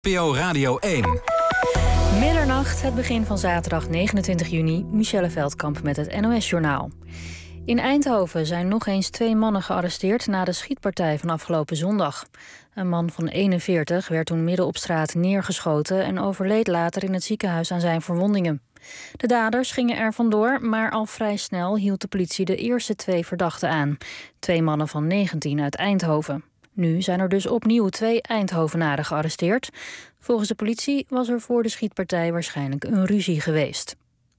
NPO Radio 1. Middernacht, het begin van zaterdag 29 juni. Michelle Veldkamp met het NOS-journaal. In Eindhoven zijn nog eens 2 mannen gearresteerd na de schietpartij van afgelopen zondag. Een man van 41 werd toen midden op straat neergeschoten en overleed later in het ziekenhuis aan zijn verwondingen. De daders gingen er vandoor, maar al vrij snel hield de politie de eerste 2 verdachten aan. 2 mannen van 19 uit Eindhoven. Nu zijn er dus opnieuw 2 Eindhovenaren gearresteerd. Volgens de politie was er voor de schietpartij waarschijnlijk een ruzie geweest.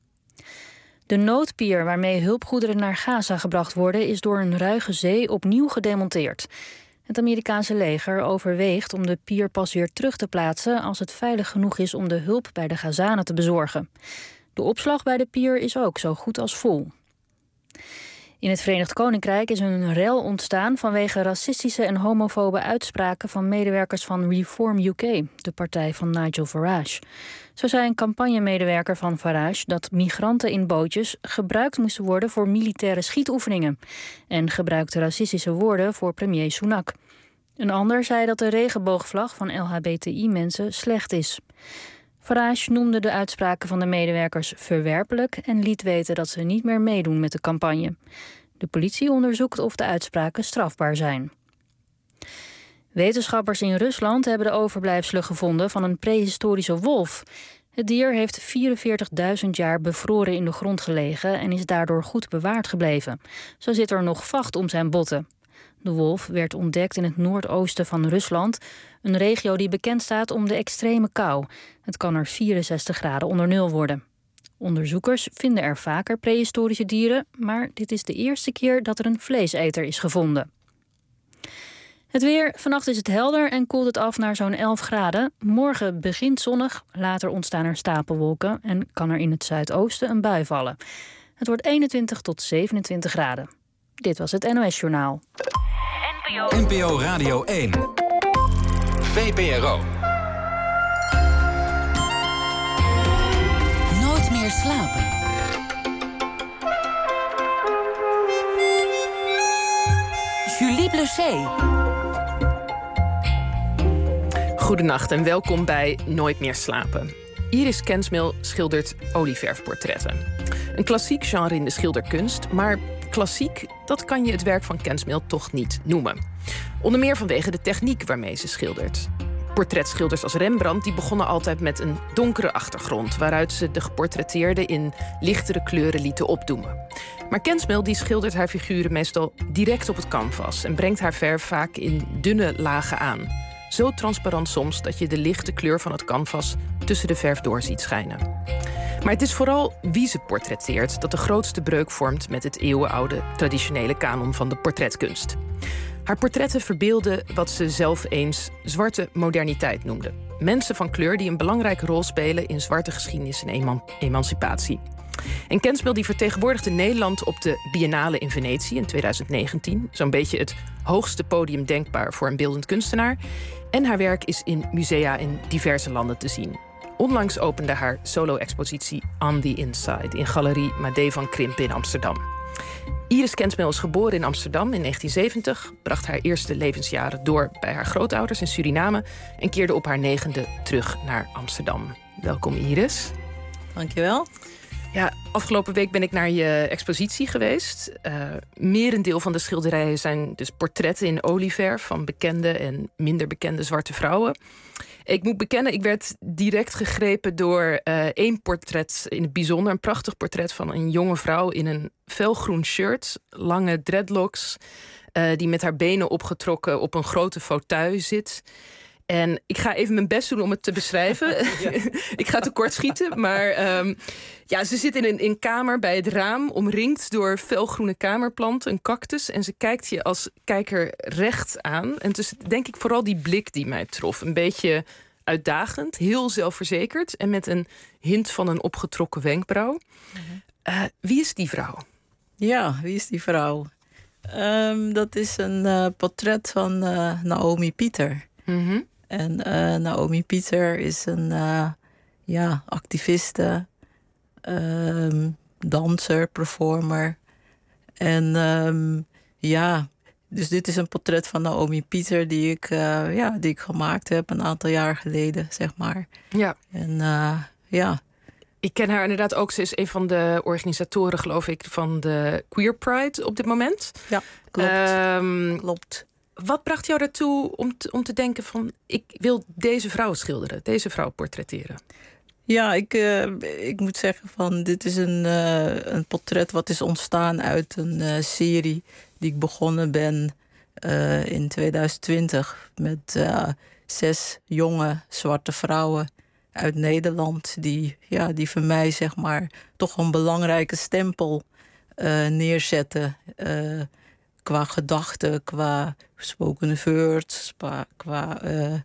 De noodpier waarmee hulpgoederen naar Gaza gebracht worden is door een ruige zee opnieuw gedemonteerd. Het Amerikaanse leger overweegt om de pier pas weer terug te plaatsen als het veilig genoeg is om de hulp bij de Gazanen te bezorgen. De opslag bij de pier is ook zo goed als vol. In het Verenigd Koninkrijk is een rel ontstaan vanwege racistische en homofobe uitspraken van medewerkers van Reform UK, de partij van Nigel Farage. Zo zei een campagnemedewerker van Farage dat migranten in bootjes gebruikt moesten worden voor militaire schietoefeningen en gebruikte racistische woorden voor premier Sunak. Een ander zei dat de regenboogvlag van LHBTI-mensen slecht is. Farage noemde de uitspraken van de medewerkers verwerpelijk en liet weten dat ze niet meer meedoen met de campagne. De politie onderzoekt of de uitspraken strafbaar zijn. Wetenschappers in Rusland hebben de overblijfselen gevonden van een prehistorische wolf. Het dier heeft 44.000 jaar bevroren in de grond gelegen en is daardoor goed bewaard gebleven. Zo zit er nog vacht om zijn botten. De wolf werd ontdekt in het noordoosten van Rusland, een regio die bekend staat om de extreme kou. Het kan er 64 graden onder nul worden. Onderzoekers vinden er vaker prehistorische dieren, maar dit is de eerste keer dat er een vleeseter is gevonden. Het weer. Vannacht is het helder en koelt het af naar zo'n 11 graden. Morgen begint zonnig, later ontstaan er stapelwolken en kan er in het zuidoosten een bui vallen. Het wordt 21 tot 27 graden. Dit was het NOS-journaal. NPO Radio 1. VPRO. Nooit meer slapen. Julie Bleuset. Goedenacht en welkom bij Nooit meer slapen. Iris Kensmil schildert olieverfportretten. Een klassiek genre in de schilderkunst, maar klassiek, dat kan je het werk van Kensmil toch niet noemen. Onder meer vanwege de techniek waarmee ze schildert. Portretschilders als Rembrandt die begonnen altijd met een donkere achtergrond, waaruit ze de geportretteerden in lichtere kleuren lieten opdoemen. Maar Kensmil die schildert haar figuren meestal direct op het canvas en brengt haar verf vaak in dunne lagen aan. Zo transparant soms dat je de lichte kleur van het canvas tussen de verf door ziet schijnen. Maar het is vooral wie ze portretteert dat de grootste breuk vormt met het eeuwenoude traditionele kanon van de portretkunst. Haar portretten verbeelden wat ze zelf eens zwarte moderniteit noemde. Mensen van kleur die een belangrijke rol spelen in zwarte geschiedenis en emancipatie. En Kensmil die vertegenwoordigde Nederland op de Biennale in Venetië in 2019. Zo'n beetje het hoogste podium denkbaar voor een beeldend kunstenaar. En haar werk is in musea in diverse landen te zien. Onlangs opende haar solo-expositie On the Inside in Galerie Madé van Krimpen in Amsterdam. Iris Kensmil is geboren in Amsterdam in 1970, bracht haar eerste levensjaren door bij haar grootouders in Suriname en keerde op haar 9e terug naar Amsterdam. Welkom Iris. Dankjewel. Ja, afgelopen week ben ik naar je expositie geweest. Merendeel van de schilderijen zijn dus portretten in olieverf van bekende en minder bekende zwarte vrouwen. Ik moet bekennen, ik werd direct gegrepen door 1 portret in het bijzonder. Een prachtig portret van een jonge vrouw in een felgroen shirt, lange dreadlocks, die met haar benen opgetrokken op een grote fauteuil zit. En ik ga even mijn best doen om het te beschrijven. Ja. Ik ga tekort schieten, maar ze zit in een kamer bij het raam, omringd door felgroene kamerplanten, een cactus. En ze kijkt je als kijker recht aan. En dus denk ik vooral die blik die mij trof. Een beetje uitdagend, heel zelfverzekerd en met een hint van een opgetrokken wenkbrauw. Wie is die vrouw? Ja, wie is die vrouw? Dat is een portret van Naomi Pieter. Mm-hmm. En Naomi Pieter is een activiste, danser, performer. En Dus dit is een portret van Naomi Pieter die ik gemaakt heb een aantal jaar geleden, zeg maar. Ja. En ja. Ik ken haar inderdaad ook. Ze is een van de organisatoren, geloof ik, van de Queer Pride op dit moment. Ja, klopt. Klopt. Wat bracht jou daartoe om te denken van, ik wil deze vrouw schilderen, deze vrouw portretteren? Ja, ik moet zeggen van dit is een portret wat is ontstaan uit een serie die ik begonnen ben in 2020 met 6 jonge zwarte vrouwen uit Nederland die voor mij zeg maar toch een belangrijke stempel neerzetten qua gedachten, qua spoken words, qua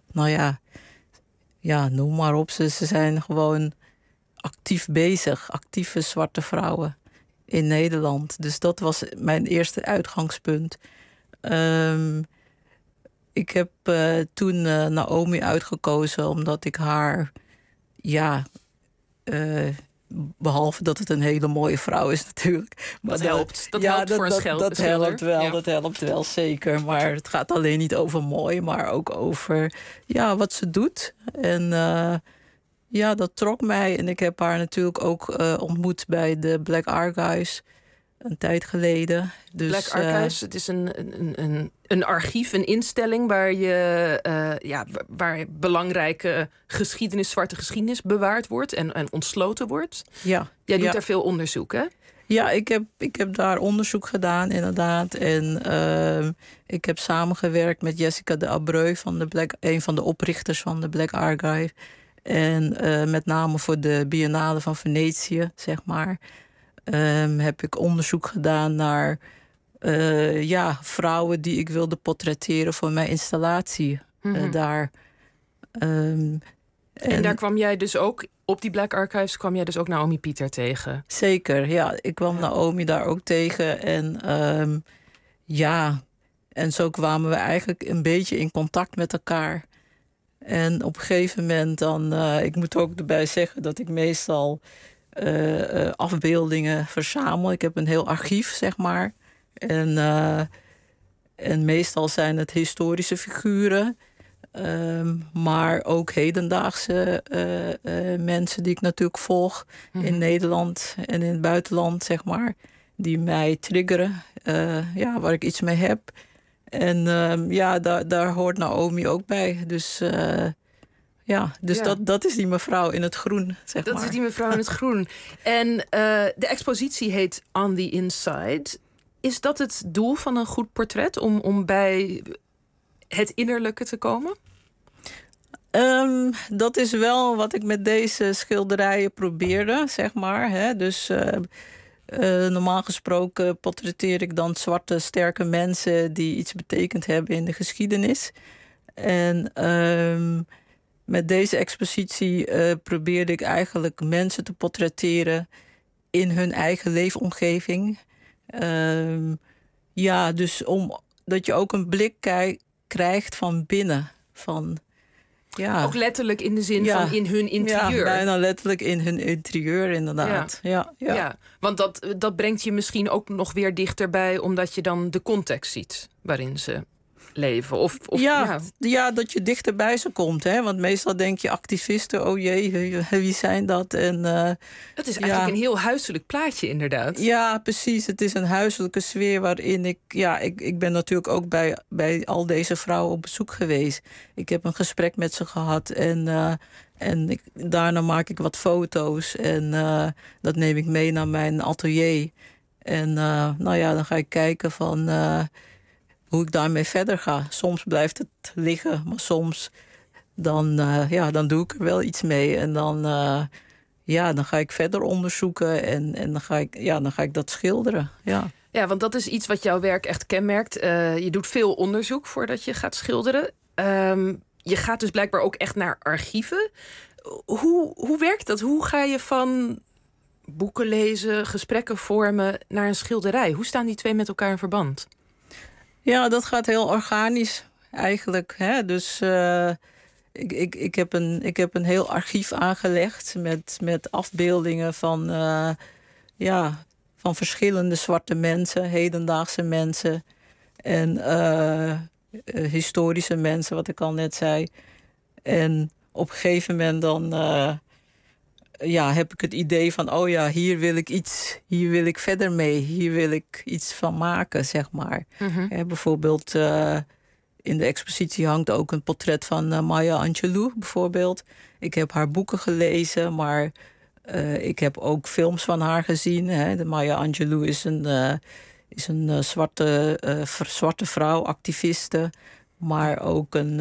noem maar op. Ze zijn gewoon actief bezig. Actieve zwarte vrouwen in Nederland. Dus dat was mijn eerste uitgangspunt. Ik heb toen Naomi uitgekozen omdat ik haar... behalve dat het een hele mooie vrouw is natuurlijk. Maar dat helpt. Dat helpt voor een schilder. Dat helpt wel, zeker. Maar het gaat alleen niet over mooi, maar ook over wat ze doet. En dat trok mij. En ik heb haar natuurlijk ook ontmoet bij de Black Archives een tijd geleden. Dus, Black Archives, het is een archief, een instelling waar belangrijke geschiedenis, zwarte geschiedenis bewaard wordt en ontsloten wordt. Ja. Jij doet daar veel onderzoek, hè? Ja, ik heb daar onderzoek gedaan, inderdaad. En ik heb samengewerkt met Jessica de Abreu, een van de oprichters van de Black Archive. En met name voor de Biennale van Venetië, zeg maar. Heb ik onderzoek gedaan naar vrouwen die ik wilde portretteren voor mijn installatie daar. En daar kwam jij dus ook, op die Black Archives kwam jij dus ook Naomi Pieter tegen? Zeker, ja. Ik kwam Naomi daar ook tegen. En en zo kwamen we eigenlijk een beetje in contact met elkaar. En op een gegeven moment dan... ik moet ook erbij zeggen dat ik meestal... afbeeldingen verzamel. Ik heb een heel archief, zeg maar. En meestal zijn het historische figuren. Maar ook hedendaagse mensen die ik natuurlijk volg in Nederland en in het buitenland, zeg maar. Die mij triggeren, waar ik iets mee heb. En daar hoort Naomi ook bij. Dus... Dat is die mevrouw in het groen, zeg maar. Dat is die mevrouw in het groen. En de expositie heet On the Inside. Is dat het doel van een goed portret? Om bij het innerlijke te komen? Dat is wel wat ik met deze schilderijen probeerde, zeg maar. Hè? Dus normaal gesproken portretteer ik dan zwarte, sterke mensen... die iets betekend hebben in de geschiedenis. En... met deze expositie probeerde ik eigenlijk mensen te portretteren in hun eigen leefomgeving. Dus dat je ook een blik krijgt van binnen. Ook letterlijk in de zin van in hun interieur. Ja, bijna letterlijk in hun interieur, inderdaad. Ja. Want dat brengt je misschien ook nog weer dichterbij... omdat je dan de context ziet waarin ze... leven. Dat je dichterbij ze komt. Hè? Want meestal denk je activisten, oh jee, wie zijn dat? En, het is eigenlijk een heel huiselijk plaatje, inderdaad. Ja, precies. Het is een huiselijke sfeer waarin ik ben natuurlijk ook bij al deze vrouwen op bezoek geweest. Ik heb een gesprek met ze gehad en daarna maak ik wat foto's en dat neem ik mee naar mijn atelier. En dan ga ik kijken van... hoe ik daarmee verder ga. Soms blijft het liggen, maar soms dan doe ik er wel iets mee. En dan ga ik verder onderzoeken en dan ga ik dat schilderen. Ja, want dat is iets wat jouw werk echt kenmerkt. Je doet veel onderzoek voordat je gaat schilderen. Je gaat dus blijkbaar ook echt naar archieven. Hoe werkt dat? Hoe ga je van boeken lezen, gesprekken vormen naar een schilderij? Hoe staan die twee met elkaar in verband? Ja, dat gaat heel organisch eigenlijk. Hè? Dus ik heb een heel archief aangelegd met afbeeldingen van verschillende zwarte mensen, hedendaagse mensen. En historische mensen, wat ik al net zei. En op een gegeven moment dan heb ik het idee van... hier wil ik verder mee. Hier wil ik iets van maken, zeg maar. Bijvoorbeeld in de expositie hangt ook een portret van Maya Angelou, bijvoorbeeld. Ik heb haar boeken gelezen, maar ik heb ook films van haar gezien. Hè. De Maya Angelou is een zwarte vrouw, activiste, maar ook een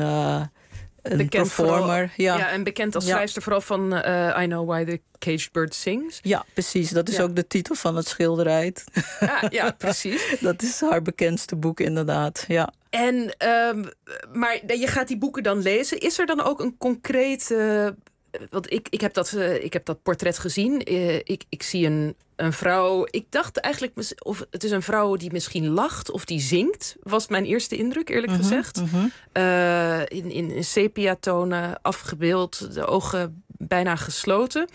performer. En bekend als schrijfster vooral van I Know Why the Caged Bird Sings. Ja, precies. Dat is ook de titel van het schilderij. Ja, precies. Dat is haar bekendste boek, inderdaad. Ja. En, maar je gaat die boeken dan lezen. Is er dan ook een concrete... Want ik heb dat portret gezien. Ik zie een vrouw. Ik dacht eigenlijk, of het is een vrouw die misschien lacht of die zingt. Was mijn eerste indruk, eerlijk gezegd. In sepia-tonen afgebeeld, de ogen bijna gesloten.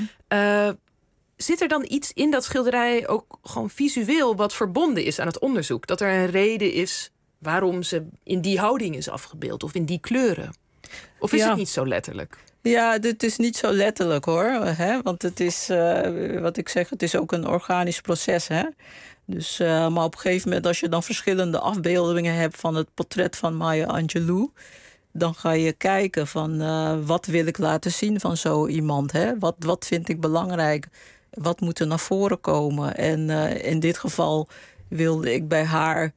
Zit er dan iets in dat schilderij ook gewoon visueel wat verbonden is aan het onderzoek? Dat er een reden is waarom ze in die houding is afgebeeld of in die kleuren? Of is het niet zo letterlijk? Ja, dit is niet zo letterlijk, hoor. Hè? Want het is, wat ik zeg, het is ook een organisch proces. Hè? Dus, maar op een gegeven moment, als je dan verschillende afbeeldingen hebt van het portret van Maya Angelou, dan ga je kijken van wat wil ik laten zien van zo iemand. Hè? Wat vind ik belangrijk? Wat moet er naar voren komen? En in dit geval wilde ik bij haar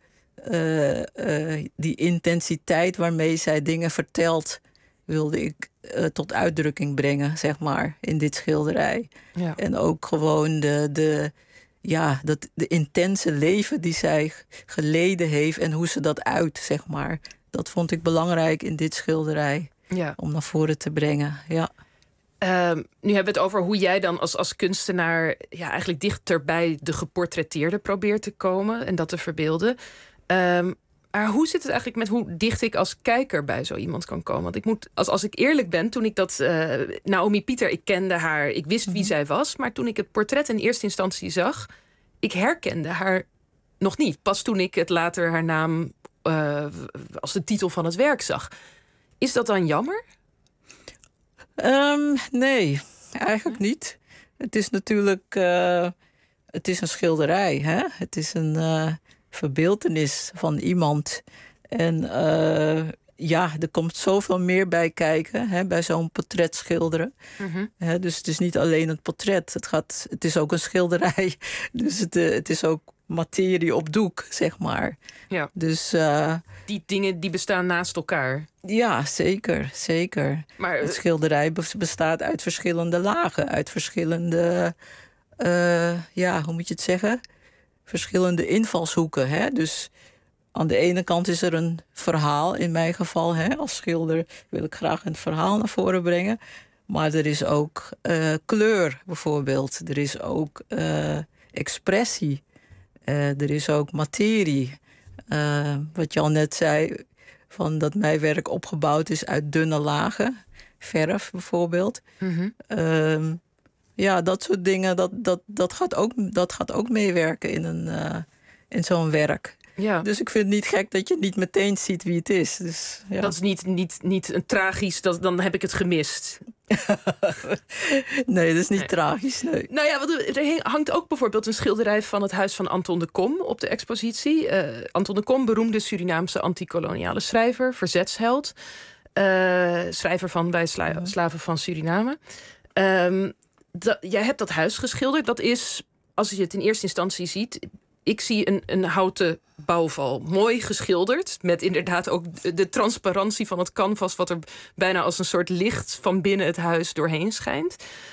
die intensiteit waarmee zij dingen vertelt, wilde ik tot uitdrukking brengen, zeg maar, in dit schilderij. Ja. En ook gewoon de intense leven die zij geleden heeft en hoe ze dat uit, zeg maar. Dat vond ik belangrijk in dit schilderij, om naar voren te brengen. Ja. Nu hebben we het over hoe jij dan als kunstenaar eigenlijk dichter bij de geportretteerde probeert te komen en dat te verbeelden. Maar hoe zit het eigenlijk met hoe dicht ik als kijker bij zo iemand kan komen? Want als ik eerlijk ben, toen ik dat Naomi Pieter, ik kende haar, ik wist wie zij was, maar toen ik het portret in eerste instantie zag, ik herkende haar nog niet. Pas toen ik het later haar naam als de titel van het werk zag. Is dat dan jammer? Nee, eigenlijk niet. Het is natuurlijk het is een schilderij. Hè? Het is een verbeeltenis van iemand. En er komt zoveel meer bij kijken, hè, bij zo'n portret schilderen. Dus het is niet alleen het portret. Het is ook een schilderij. Dus het is ook materie op doek, zeg maar. Ja. Dus die dingen die bestaan naast elkaar. Ja, zeker. Maar het schilderij bestaat uit verschillende lagen, uit verschillende, hoe moet je het zeggen? Verschillende invalshoeken. Hè? Dus aan de ene kant is er een verhaal, in mijn geval. Hè? Als schilder wil ik graag een verhaal naar voren brengen. Maar er is ook kleur, bijvoorbeeld. Er is ook expressie. Er is ook materie. Wat je al net zei, van dat mijn werk opgebouwd is uit dunne lagen. Verf, bijvoorbeeld. Dat soort dingen, dat gaat ook meewerken in zo'n werk. Ja. Dus ik vind het niet gek dat je niet meteen ziet wie het is. Dus, ja. Dat is niet een tragisch, dan heb ik het gemist. Nee, dat is niet tragisch. Nee. Nou ja, er hangt ook bijvoorbeeld een schilderij van het huis van Anton de Kom op de expositie. Anton de Kom, beroemde Surinaamse anti-koloniale schrijver, verzetsheld. Schrijver van Wij Slaven van Suriname. Jij hebt dat huis geschilderd. Dat is, als je het in eerste instantie ziet, ik zie een houten bouwval. Mooi geschilderd, met inderdaad ook de transparantie van het canvas, wat er bijna als een soort licht van binnen het huis doorheen schijnt.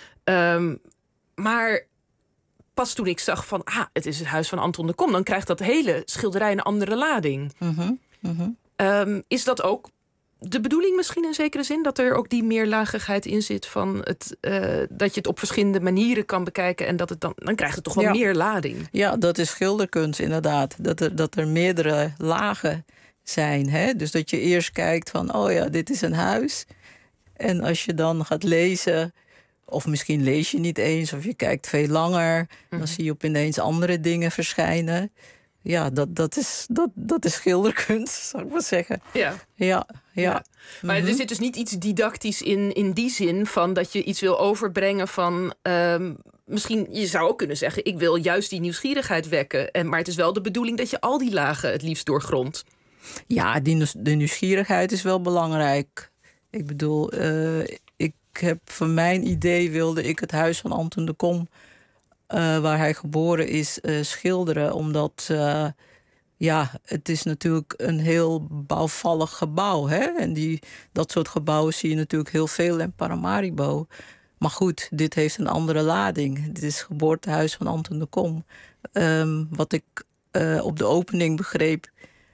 Maar pas toen ik zag van, het is het huis van Anton de Kom, dan krijgt dat hele schilderij een andere lading. Is dat ook de bedoeling misschien in zekere zin, dat er ook die meerlagigheid in zit van dat je het op verschillende manieren kan bekijken en dat het dan krijgt het toch wel meer lading? Ja, dat is schilderkunst inderdaad. Dat er meerdere lagen zijn. Hè? Dus dat je eerst kijkt van, dit is een huis. En als je dan gaat lezen, of misschien lees je niet eens, of je kijkt veel langer, dan zie je ineens andere dingen verschijnen. dat is schilderkunst, zou ik maar zeggen. Ja. Maar er zit dus niet iets didactisch in die zin van dat je iets wil overbrengen van... misschien, je zou ook kunnen zeggen, ik wil juist die nieuwsgierigheid wekken. Maar het is wel de bedoeling dat je al die lagen het liefst doorgrondt. Ja, de nieuwsgierigheid is wel belangrijk. Ik bedoel, ik heb van mijn idee wilde ik het huis van Anton de Kom... waar hij geboren is, schilderen. Omdat, het is natuurlijk een heel bouwvallig gebouw. Hè? En dat soort gebouwen zie je natuurlijk heel veel in Paramaribo. Maar goed, dit heeft een andere lading. Dit is het geboortehuis van Anton de Kom. Wat ik op de opening begreep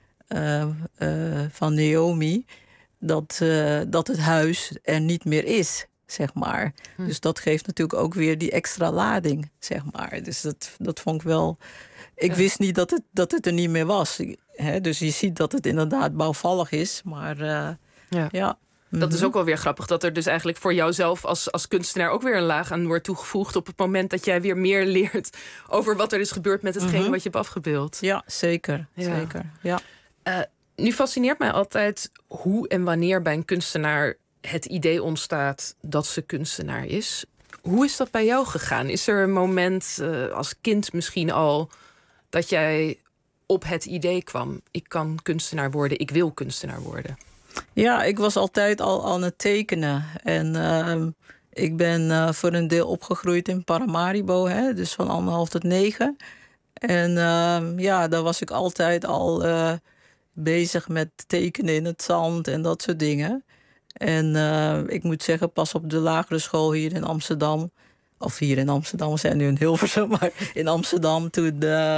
van Naomi... dat het huis er niet meer is, zeg maar. Dus dat geeft natuurlijk ook weer die extra lading, zeg maar. Dus dat vond ik wel... Ik wist niet dat het er niet meer was. Dus je ziet dat het inderdaad bouwvallig is, maar ja. Dat is ook wel weer grappig, dat er dus eigenlijk voor jouzelf als kunstenaar ook weer een laag aan wordt toegevoegd op het moment dat jij weer meer leert over wat er is gebeurd met hetgeen wat je hebt afgebeeld. Ja, zeker. Zeker. Ja. Nu fascineert mij altijd hoe en wanneer bij een kunstenaar het idee ontstaat dat ze kunstenaar is. Hoe is dat bij jou gegaan? Is er een moment als kind misschien al dat jij op het idee kwam: ik kan kunstenaar worden, ik wil kunstenaar worden? Ja, ik was altijd al aan het tekenen. En ik ben voor een deel opgegroeid in Paramaribo, dus van 1,5 tot 9. En daar was ik altijd al bezig met tekenen in het zand en dat soort dingen. En ik moet zeggen, pas op de lagere school hier in Amsterdam... of hier in Amsterdam, we zijn nu in Hilversum, maar in Amsterdam... toen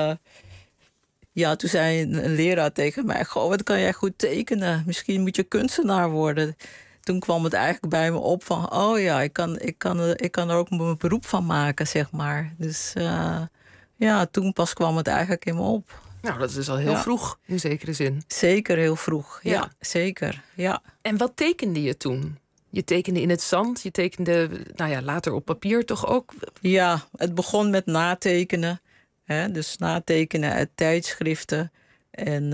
zei een leraar tegen mij... goh, wat kan jij goed tekenen? Misschien moet je kunstenaar worden. Toen kwam het eigenlijk bij me op van... oh ja, ik kan er ook mijn beroep van maken, zeg maar. Dus toen pas kwam het eigenlijk in me op. Nou, dat is al heel vroeg, in zekere zin. Zeker heel vroeg, ja zeker. Ja. En wat tekende je toen? Je tekende in het zand, je tekende later op papier toch ook? Ja, het begon met natekenen. Dus natekenen uit tijdschriften. En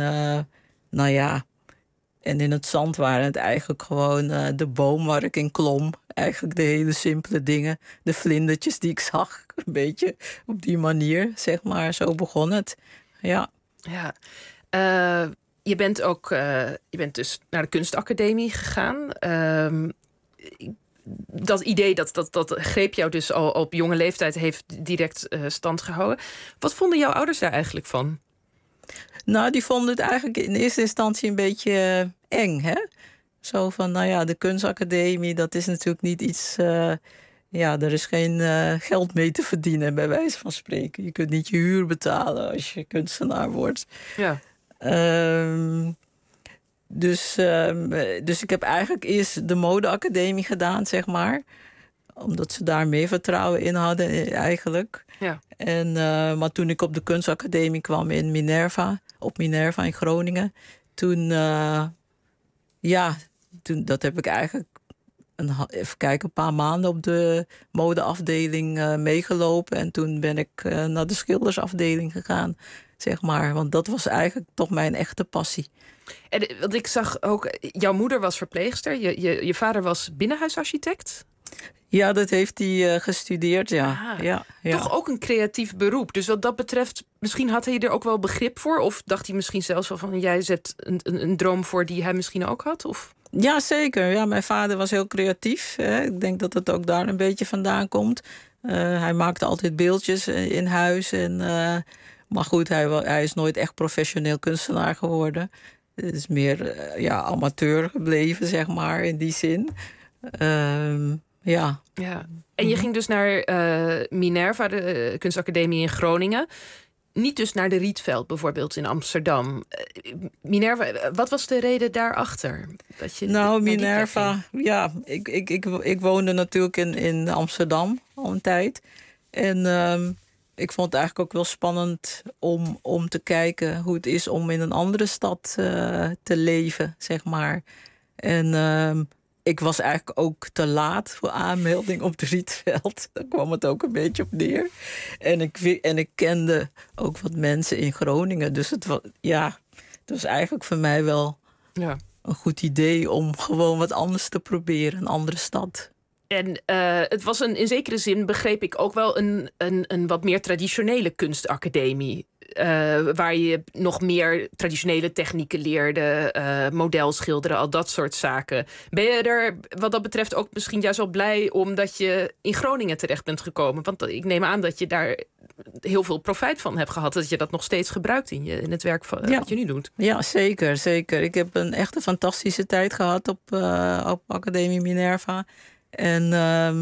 en in het zand waren het eigenlijk gewoon de boom waar ik in klom. Eigenlijk de hele simpele dingen. De vlindertjes die ik zag, een beetje op die manier, zeg maar. Zo begon het, ja. Je bent dus naar de kunstacademie gegaan. Dat idee, dat greep jou dus al op jonge leeftijd, heeft direct stand gehouden. Wat vonden jouw ouders daar eigenlijk van? Nou, die vonden het eigenlijk in eerste instantie een beetje eng, hè? Zo van, de kunstacademie, dat is natuurlijk niet iets... er is geen geld mee te verdienen, bij wijze van spreken. Je kunt niet je huur betalen als je kunstenaar wordt. Ja. Dus ik heb eigenlijk eerst de modeacademie gedaan, zeg maar. Omdat ze daar meer vertrouwen in hadden, eigenlijk. Ja. Maar toen ik op de kunstacademie kwam in Minerva in Groningen... toen, dat heb ik eigenlijk een paar maanden op de modeafdeling meegelopen. En toen ben ik naar de schildersafdeling gegaan, zeg maar. Want dat was eigenlijk toch mijn echte passie. Want ik zag ook, jouw moeder was verpleegster. Je vader was binnenhuisarchitect. Ja, dat heeft hij gestudeerd, ja. Ja. Toch ook een creatief beroep. Dus wat dat betreft, misschien had hij er ook wel begrip voor? Of dacht hij misschien zelfs wel van, jij zet een droom voor die hij misschien ook had? Of? Ja, zeker. Ja, mijn vader was heel creatief. Ik denk dat het ook daar een beetje vandaan komt. Hij maakte altijd beeldjes in huis. Maar goed, hij is nooit echt professioneel kunstenaar geworden. Het is meer amateur gebleven, zeg maar, in die zin. Ja. En je ging dus naar Minerva, de kunstacademie in Groningen. Niet dus naar de Rietveld bijvoorbeeld in Amsterdam. Minerva, wat was de reden daarachter? Minerva, ik woonde natuurlijk in Amsterdam al een tijd. En ik vond het eigenlijk ook wel spannend om te kijken hoe het is om in een andere stad te leven, zeg maar. En ik was eigenlijk ook te laat voor aanmelding op het Rietveld. Daar kwam het ook een beetje op neer. En ik kende ook wat mensen in Groningen. Dus het was eigenlijk voor mij wel een goed idee om gewoon wat anders te proberen. Een andere stad. En het was in zekere zin, begreep ik, ook wel een wat meer traditionele kunstacademie. Waar je nog meer traditionele technieken leerde, modelschilderen, al dat soort zaken. Ben je er wat dat betreft ook misschien juist wel blij omdat je in Groningen terecht bent gekomen? Want ik neem aan dat je daar heel veel profijt van hebt gehad. Dat je dat nog steeds gebruikt in het werk wat je nu doet. Ja, zeker, zeker. Ik heb een echt een fantastische tijd gehad op Academie Minerva. En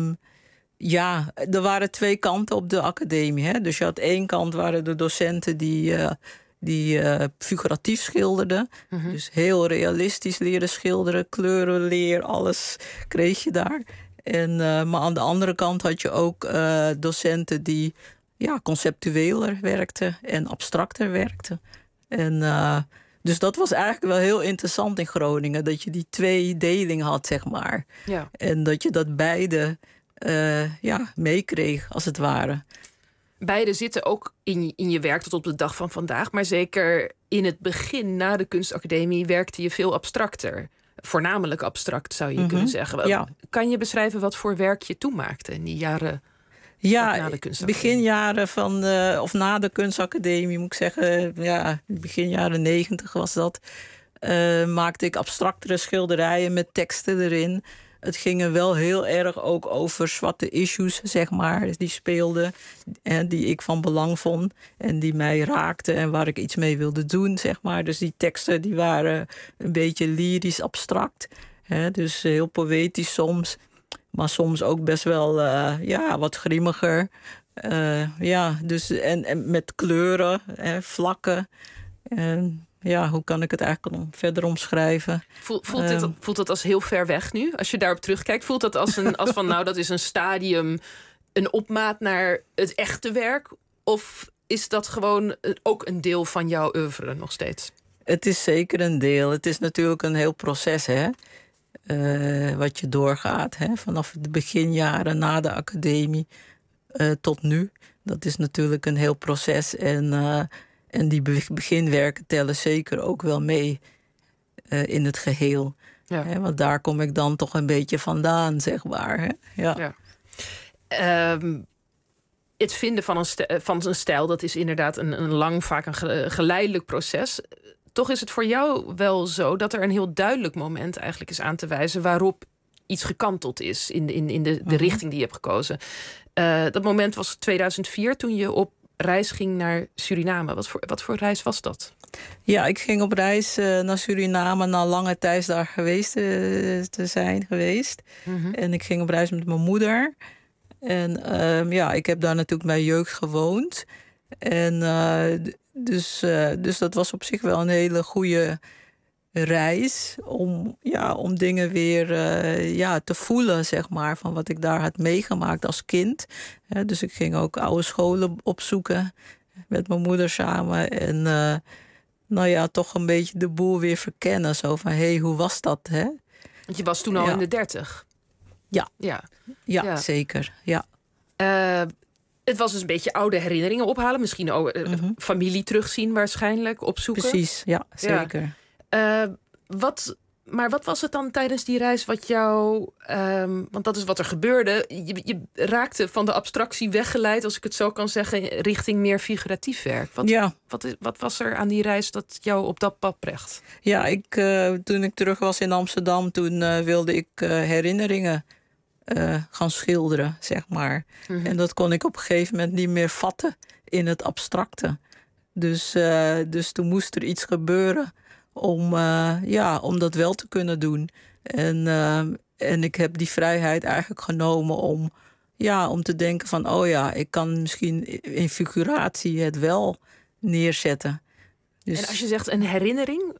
er waren 2 kanten op de academie. Hè? Dus je had 1 kant waren de docenten die figuratief schilderden. Mm-hmm. Dus heel realistisch leren schilderen, kleurenleer, alles kreeg je daar. Maar aan de andere kant had je ook docenten die conceptueler werkten en abstracter werkten. Dus dat was eigenlijk wel heel interessant in Groningen. Dat je die 2-deling had, zeg maar. Ja. En dat je dat beide meekreeg, als het ware. Beide zitten ook in je werk tot op de dag van vandaag. Maar zeker in het begin, na de kunstacademie, werkte je veel abstracter. Voornamelijk abstract, zou je kunnen zeggen. Ja. Kan je beschrijven wat voor werk je toen maakte in die jaren? Ja, beginjaren of na de kunstacademie, moet ik zeggen. Ja, begin jaren 90 was dat. Maakte ik abstractere schilderijen met teksten erin. Het ging er wel heel erg ook over zwarte issues, zeg maar, die speelden. En die ik van belang vond. En die mij raakten en waar ik iets mee wilde doen, zeg maar. Dus die teksten die waren een beetje lyrisch abstract. Dus heel poëtisch soms. Maar soms ook best wel wat grimmiger. Dus, en met kleuren, vlakken. Hoe kan ik het eigenlijk nog verder omschrijven? Voelt het als heel ver weg nu? Als je daarop terugkijkt, voelt dat als van nou, dat is een stadium, een opmaat naar het echte werk? Of is dat gewoon ook een deel van jouw oeuvre nog steeds? Het is zeker een deel. Het is natuurlijk een heel proces, hè? Wat je doorgaat, hè? Vanaf de beginjaren na de academie tot nu. Dat is natuurlijk een heel proces. En die beginwerken tellen zeker ook wel mee in het geheel. Ja. Hè? Want daar kom ik dan toch een beetje vandaan, zeg maar. Hè? Ja. Het vinden van een stijl, dat is inderdaad een lang, vaak een geleidelijk proces. Toch is het voor jou wel zo dat er een heel duidelijk moment eigenlijk is aan te wijzen waarop iets gekanteld is in de richting die je hebt gekozen. Dat moment was 2004 toen je op reis ging naar Suriname. Wat voor reis was dat? Ja, ik ging op reis naar Suriname na lange tijd daar geweest te zijn geweest. Mm-hmm. En ik ging op reis met mijn moeder. En ik heb daar natuurlijk mijn jeugd gewoond. En dus dat was op zich wel een hele goede reis om dingen weer te voelen, zeg maar, van wat ik daar had meegemaakt als kind. Dus ik ging ook oude scholen opzoeken met mijn moeder samen. En toch een beetje de boel weer verkennen. Zo van, hoe was dat, hè? Want je was toen al in de 30. Ja, zeker, ja. Het was dus een beetje oude herinneringen ophalen. Misschien ook familie terugzien waarschijnlijk, opzoeken. Precies, ja, zeker. Maar wat was het dan tijdens die reis wat jou... want dat is wat er gebeurde. Je raakte van de abstractie weggeleid, als ik het zo kan zeggen, richting meer figuratief werk. Wat was er aan die reis dat jou op dat pad bracht? Ja, toen ik terug was in Amsterdam, toen wilde ik herinneringen gaan schilderen, zeg maar. Mm-hmm. En dat kon ik op een gegeven moment niet meer vatten in het abstracte. Dus toen moest er iets gebeuren om dat wel te kunnen doen. En ik heb die vrijheid eigenlijk genomen om te denken van, ik kan misschien in figuratie het wel neerzetten. Dus... En als je zegt een herinnering,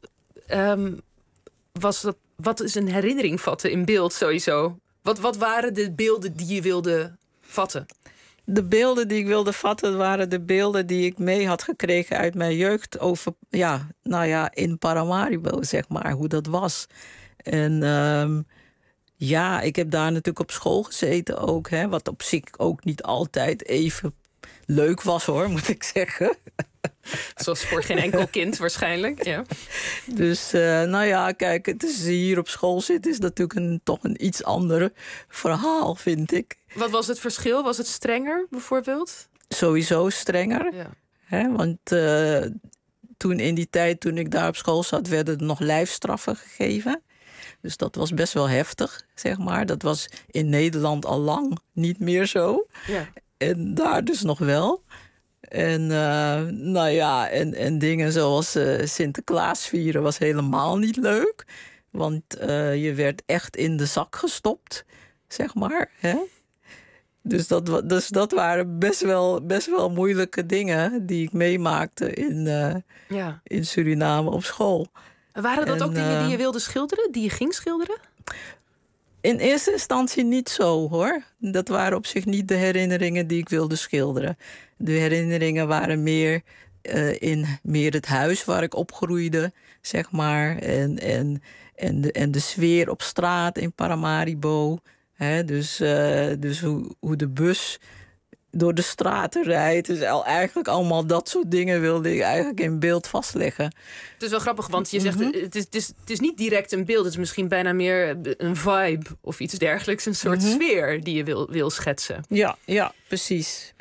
wat is een herinnering vatten in beeld sowieso? Wat waren de beelden die je wilde vatten? De beelden die ik wilde vatten waren de beelden die ik mee had gekregen uit mijn jeugd over, in Paramaribo, zeg maar, hoe dat was. En Ja, ik heb daar natuurlijk op school gezeten ook. Hè, wat op zich ook niet altijd even leuk was, hoor, moet ik zeggen. Zoals voor geen enkel kind waarschijnlijk. Ja. Dus kijk, het is hier op school zitten is natuurlijk toch een iets ander verhaal, vind ik. Wat was het verschil? Was het strenger bijvoorbeeld? Sowieso strenger. Ja. Hè, want toen in die tijd, toen ik daar op school zat, werden er nog lijfstraffen gegeven. Dus dat was best wel heftig, zeg maar. Dat was in Nederland al lang niet meer zo. Ja. En daar dus nog wel. En en dingen zoals Sinterklaas vieren was helemaal niet leuk. Want je werd echt in de zak gestopt, zeg maar. Hè? Dus dat waren best wel moeilijke dingen die ik meemaakte in Suriname op school. Waren dat ook dingen die je wilde schilderen? Die je ging schilderen? In eerste instantie niet zo, hoor. Dat waren op zich niet de herinneringen die ik wilde schilderen. De herinneringen waren meer in het huis waar ik opgroeide, zeg maar. En de sfeer op straat in Paramaribo. Hè? Dus hoe de bus door de straten rijdt. Dus eigenlijk allemaal dat soort dingen wilde ik eigenlijk in beeld vastleggen. Het is wel grappig, want je zegt, het is niet direct een beeld. Het is misschien bijna meer een vibe of iets dergelijks. Een soort sfeer die je wil schetsen. Ja, precies.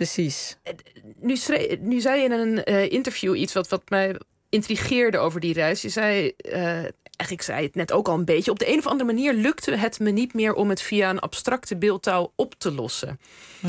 Nu zei je in een interview iets wat mij intrigeerde over die reis. Je zei, eigenlijk zei het net ook al een beetje, op de een of andere manier lukte het me niet meer om het via een abstracte beeldtaal op te lossen.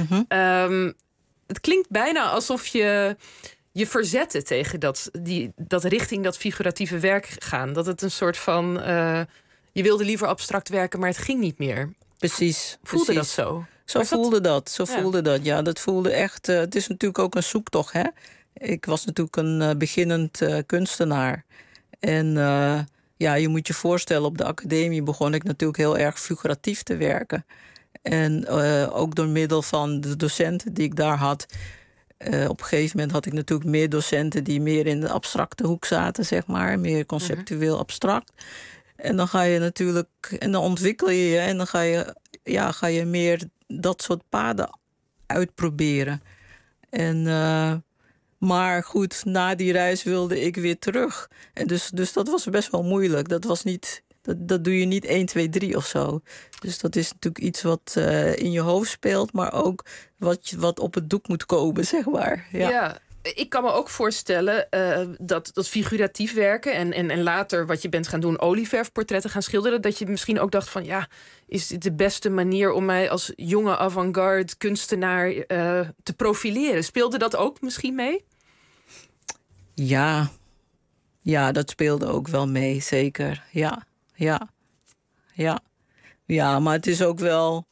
Het klinkt bijna alsof je verzette tegen dat richting dat figuratieve werk gaan. Dat het een soort van, je wilde liever abstract werken, maar het ging niet meer. Precies. Voelde dat zo? Zo voelde dat. Ja, dat voelde echt. Het is natuurlijk ook een zoektocht, hè. Ik was natuurlijk een beginnend kunstenaar. En je moet je voorstellen, op de academie begon ik natuurlijk heel erg figuratief te werken. En ook door middel van de docenten die ik daar had. Op een gegeven moment had ik natuurlijk meer docenten die meer in de abstracte hoek zaten, zeg maar. Meer conceptueel abstract. En dan ga je natuurlijk, en dan ontwikkel je en dan ga je meer dat soort paden uitproberen. En maar goed, na die reis wilde ik weer terug. En dus dat was best wel moeilijk. Dat was niet, dat doe je niet 1, 2, 3 of zo. Dus dat is natuurlijk iets wat in je hoofd speelt, maar ook wat op het doek moet komen, zeg maar. Ja. Ik kan me ook voorstellen dat figuratief werken en later wat je bent gaan doen, olieverfportretten gaan schilderen, dat je misschien ook dacht van, ja, is dit de beste manier om mij als jonge avant-garde kunstenaar te profileren? Speelde dat ook misschien mee? Ja, dat speelde ook wel mee, zeker. Ja, maar het is ook wel,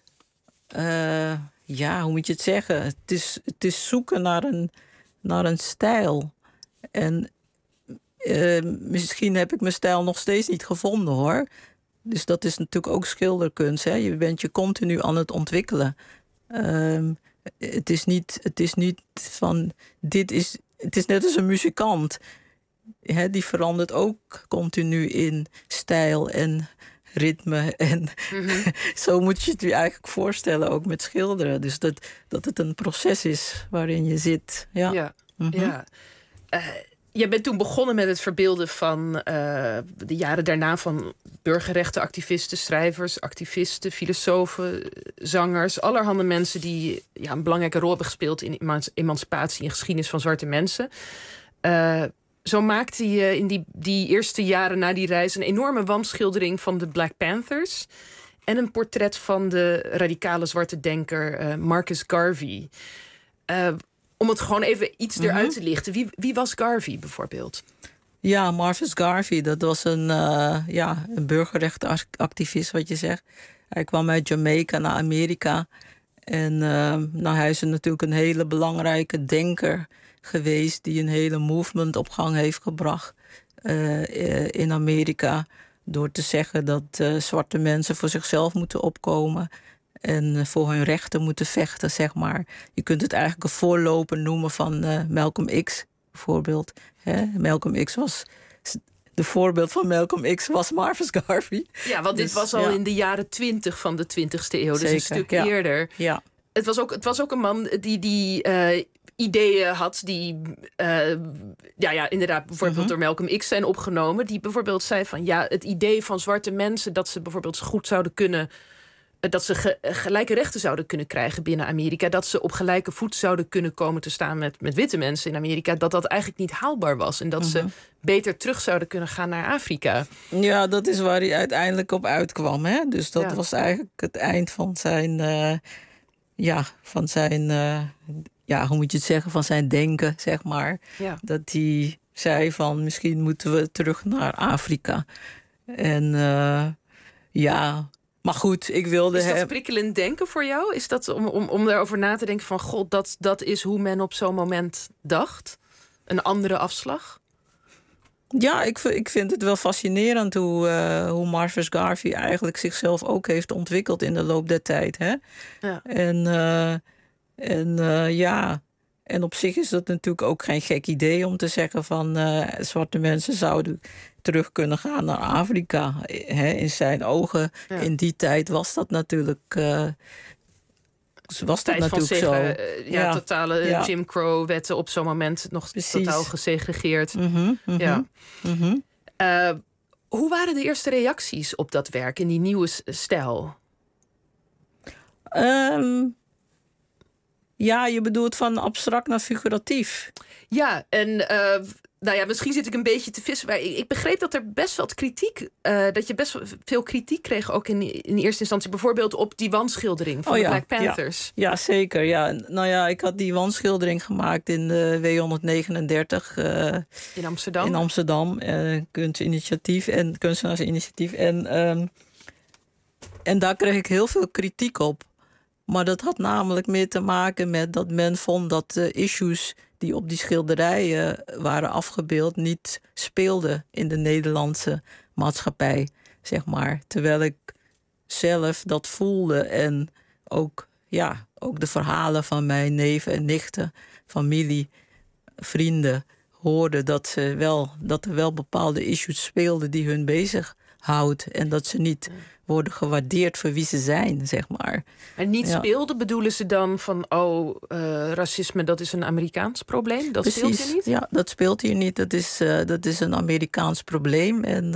hoe moet je het zeggen? Het is zoeken naar een stijl. En misschien heb ik mijn stijl nog steeds niet gevonden, hoor. Dus dat is natuurlijk ook schilderkunst, hè. Je bent je continu aan het ontwikkelen. Het is niet van, het is net als een muzikant. Hè, die verandert ook continu in stijl en ritme. En zo moet je het je eigenlijk voorstellen, ook met schilderen. Dus dat het een proces is waarin je zit. Ja. Je bent toen begonnen met het verbeelden van de jaren daarna van burgerrechtenactivisten, schrijvers, activisten, filosofen, zangers, allerhande mensen die een belangrijke rol hebben gespeeld in emancipatie en geschiedenis van zwarte mensen. Zo maakte je in die eerste jaren na die reis een enorme wandschildering van de Black Panthers en een portret van de radicale zwarte denker Marcus Garvey. Om het gewoon even iets eruit te lichten. Wie was Garvey bijvoorbeeld? Ja, Marcus Garvey, dat was een burgerrechtenactivist, wat je zegt. Hij kwam uit Jamaica naar Amerika. En hij is natuurlijk een hele belangrijke denker geweest die een hele movement op gang heeft gebracht in Amerika. Door te zeggen dat zwarte mensen voor zichzelf moeten opkomen en voor hun rechten moeten vechten, zeg maar. Je kunt het eigenlijk een voorloper noemen van Malcolm X, bijvoorbeeld. Malcolm X was de voorbeeld van Malcolm X was Marcus Garvey. Ja, want dit was al in de jaren 20 van de 20e eeuw. Dus Zeker, een stuk eerder. Ja. Het was ook een man die ideeën had die inderdaad bijvoorbeeld door Malcolm X zijn opgenomen. Die bijvoorbeeld zei van het idee van zwarte mensen dat ze bijvoorbeeld goed zouden kunnen, dat ze gelijke rechten zouden kunnen krijgen binnen Amerika, dat ze op gelijke voet zouden kunnen komen te staan met witte mensen in Amerika, dat eigenlijk niet haalbaar was en dat ze beter terug zouden kunnen gaan naar Afrika. Ja, dat is waar hij uiteindelijk op uitkwam. Hè? Dus dat was eigenlijk het eind van zijn hoe moet je het zeggen, van zijn denken, zeg maar. Ja. Dat hij zei van, misschien moeten we terug naar Afrika. En maar goed, ik wilde... Is dat prikkelend denken voor jou? Is dat om daarover na te denken van, god, dat is hoe men op zo'n moment dacht? Een andere afslag? Ja, ik vind het wel fascinerend hoe Marcus Garvey eigenlijk zichzelf ook heeft ontwikkeld in de loop der tijd. Hè? Ja. En op zich is dat natuurlijk ook geen gek idee om te zeggen van zwarte mensen zouden terug kunnen gaan naar Afrika. In zijn ogen, in die tijd was dat natuurlijk zo. Totale Jim Crow-wetten op zo'n moment nog totaal gesegregeerd. Hoe waren de eerste reacties op dat werk in die nieuwe stijl? Je bedoelt van abstract naar figuratief. Ja, en misschien zit ik een beetje te vissen. Maar ik begreep dat er best wat kritiek, dat je best veel kritiek kreeg ook in eerste instantie. Bijvoorbeeld op die wandschildering van de Black Panthers. Ja, zeker. Ja. Ik had die wandschildering gemaakt in de W139. In Amsterdam. In Amsterdam. Kunstenaarsinitiatief. En daar kreeg ik heel veel kritiek op. Maar dat had namelijk meer te maken met dat men vond dat de issues die op die schilderijen waren afgebeeld niet speelden in de Nederlandse maatschappij, zeg maar. Terwijl ik zelf dat voelde en ook de verhalen van mijn neven en nichten, familie, vrienden hoorde dat er wel bepaalde issues speelden die hun bezighoudt en dat ze niet worden gewaardeerd voor wie ze zijn, zeg maar. En niet speelden, bedoelen ze dan van racisme, dat is een Amerikaans probleem? Dat speelt hier niet? Ja, dat speelt hier niet. Dat is een Amerikaans probleem. En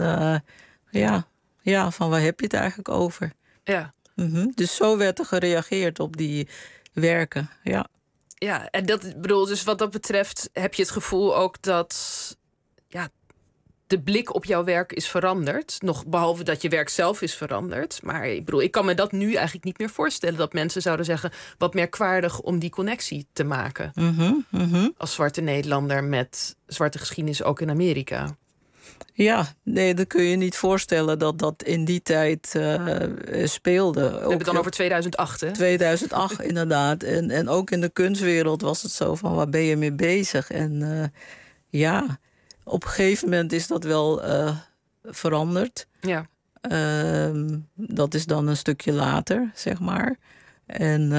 van waar heb je het eigenlijk over? Ja. Dus zo werd er gereageerd op die werken, ja. Ja, en dus wat dat betreft heb je het gevoel ook dat de blik op jouw werk is veranderd. Nog behalve dat je werk zelf is veranderd. Maar ik kan me dat nu eigenlijk niet meer voorstellen. Dat mensen zouden zeggen, wat merkwaardig om die connectie te maken. Als zwarte Nederlander met zwarte geschiedenis ook in Amerika. Ja, nee, dat kun je niet voorstellen dat in die tijd speelde. We hebben het dan over 2008, hè? 2008, inderdaad. En ook in de kunstwereld was het zo van, waar ben je mee bezig? En op een gegeven moment is dat wel veranderd. Ja. Dat is dan een stukje later, zeg maar. En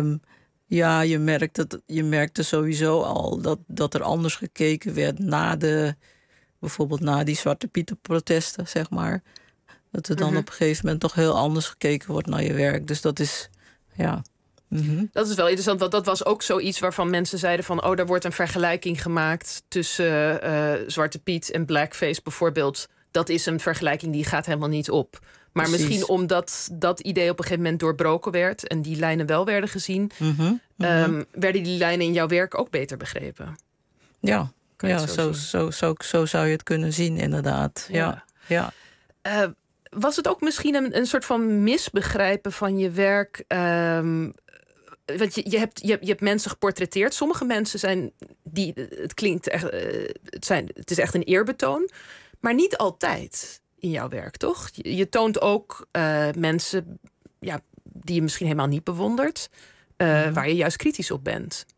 je merkte sowieso al dat er anders gekeken werd bijvoorbeeld na die Zwarte Pieten protesten, zeg maar. Dat er dan op een gegeven moment toch heel anders gekeken wordt naar je werk. Dus dat is, Dat is wel interessant, want dat was ook zoiets waarvan mensen zeiden van, daar wordt een vergelijking gemaakt tussen Zwarte Piet en blackface bijvoorbeeld. Dat is een vergelijking die gaat helemaal niet op. Maar misschien omdat dat idee op een gegeven moment doorbroken werd en die lijnen wel werden gezien, werden die lijnen in jouw werk ook beter begrepen. Ja, zo zou je het kunnen zien, inderdaad. Ja. Was het ook misschien een soort van misbegrijpen van je werk? Want je hebt mensen geportretteerd. Sommige mensen zijn het klinkt echt, het is echt een eerbetoon, maar niet altijd in jouw werk, toch? Je toont ook mensen die je misschien helemaal niet bewondert, waar je juist kritisch op bent.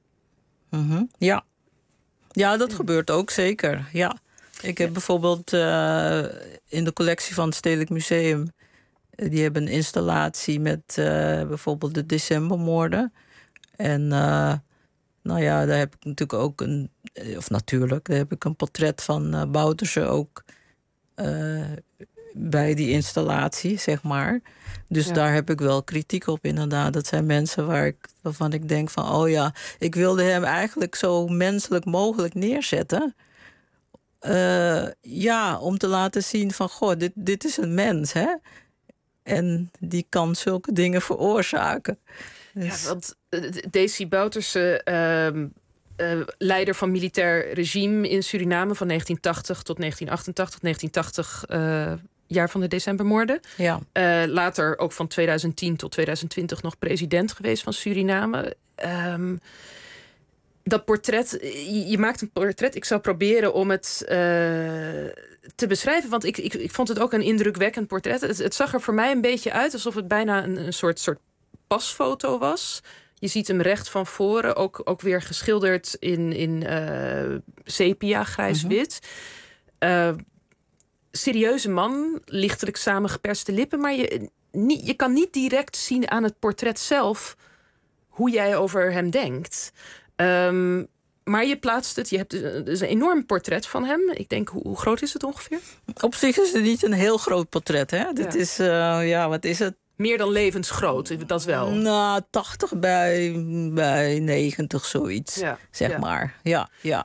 Ja, dat gebeurt ook zeker. Ja. Ik heb bijvoorbeeld in de collectie van het Stedelijk Museum, die hebben een installatie met bijvoorbeeld de decembermoorden. En daar heb ik natuurlijk ook daar heb ik een portret van Bouterse ook bij die installatie, zeg maar. Dus daar heb ik wel kritiek op, inderdaad. Dat zijn mensen waarvan ik denk van... oh ja, ik wilde hem eigenlijk zo menselijk mogelijk neerzetten. Om te laten zien van... goh, dit is een mens, hè? En die kan zulke dingen veroorzaken. Dus... Ja, want Desi Bouterse, leider van militair regime in Suriname... van 1980 tot 1988, 1980... jaar van de decembermoorden. Ja. Later ook van 2010 tot 2020 nog president geweest van Suriname. Dat portret, je maakt een portret. Ik zou proberen om het te beschrijven. Want ik vond het ook een indrukwekkend portret. Het zag er voor mij een beetje uit alsof het bijna een soort pasfoto was. Je ziet hem recht van voren. Ook weer geschilderd in sepia, grijs-wit. Serieuze man, lichtelijk samengeperste lippen. Maar je kan niet direct zien aan het portret zelf hoe jij over hem denkt. Maar je plaatst het. Je hebt dus een enorm portret van hem. Ik denk, hoe groot is het ongeveer? Op zich is het niet een heel groot portret. Hè? Dit is, wat is het? Meer dan levensgroot, dat wel. Nou, 80 bij 90, zoiets, zeg maar. Ja.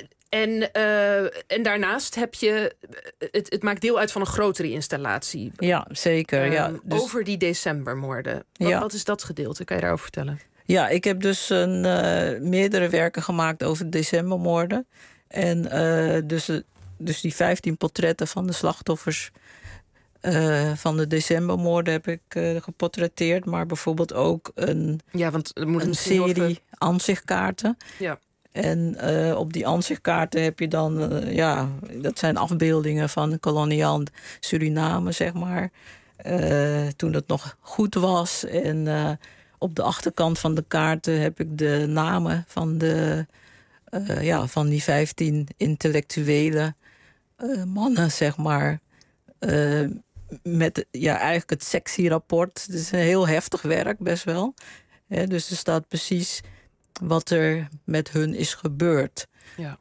En daarnaast heb je... Het maakt deel uit van een grotere installatie. Ja, zeker. Dus over die decembermoorden. Wat is dat gedeelte? Kan je daarover vertellen? Ja, ik heb dus meerdere werken gemaakt over de decembermoorden. En dus die 15 portretten van de slachtoffers... van de decembermoorden heb ik geportretteerd. Maar bijvoorbeeld ook een serie aanzichtkaarten. Ja. En op die aanzichtkaarten heb je dan... dat zijn afbeeldingen van koloniaal Suriname, zeg maar. Toen het nog goed was. En op de achterkant van de kaarten heb ik de namen van die 15 intellectuele mannen, zeg maar... met eigenlijk het sectierapport. Het is een heel heftig werk, best wel. Dus er staat precies wat er met hun is gebeurd. Ja.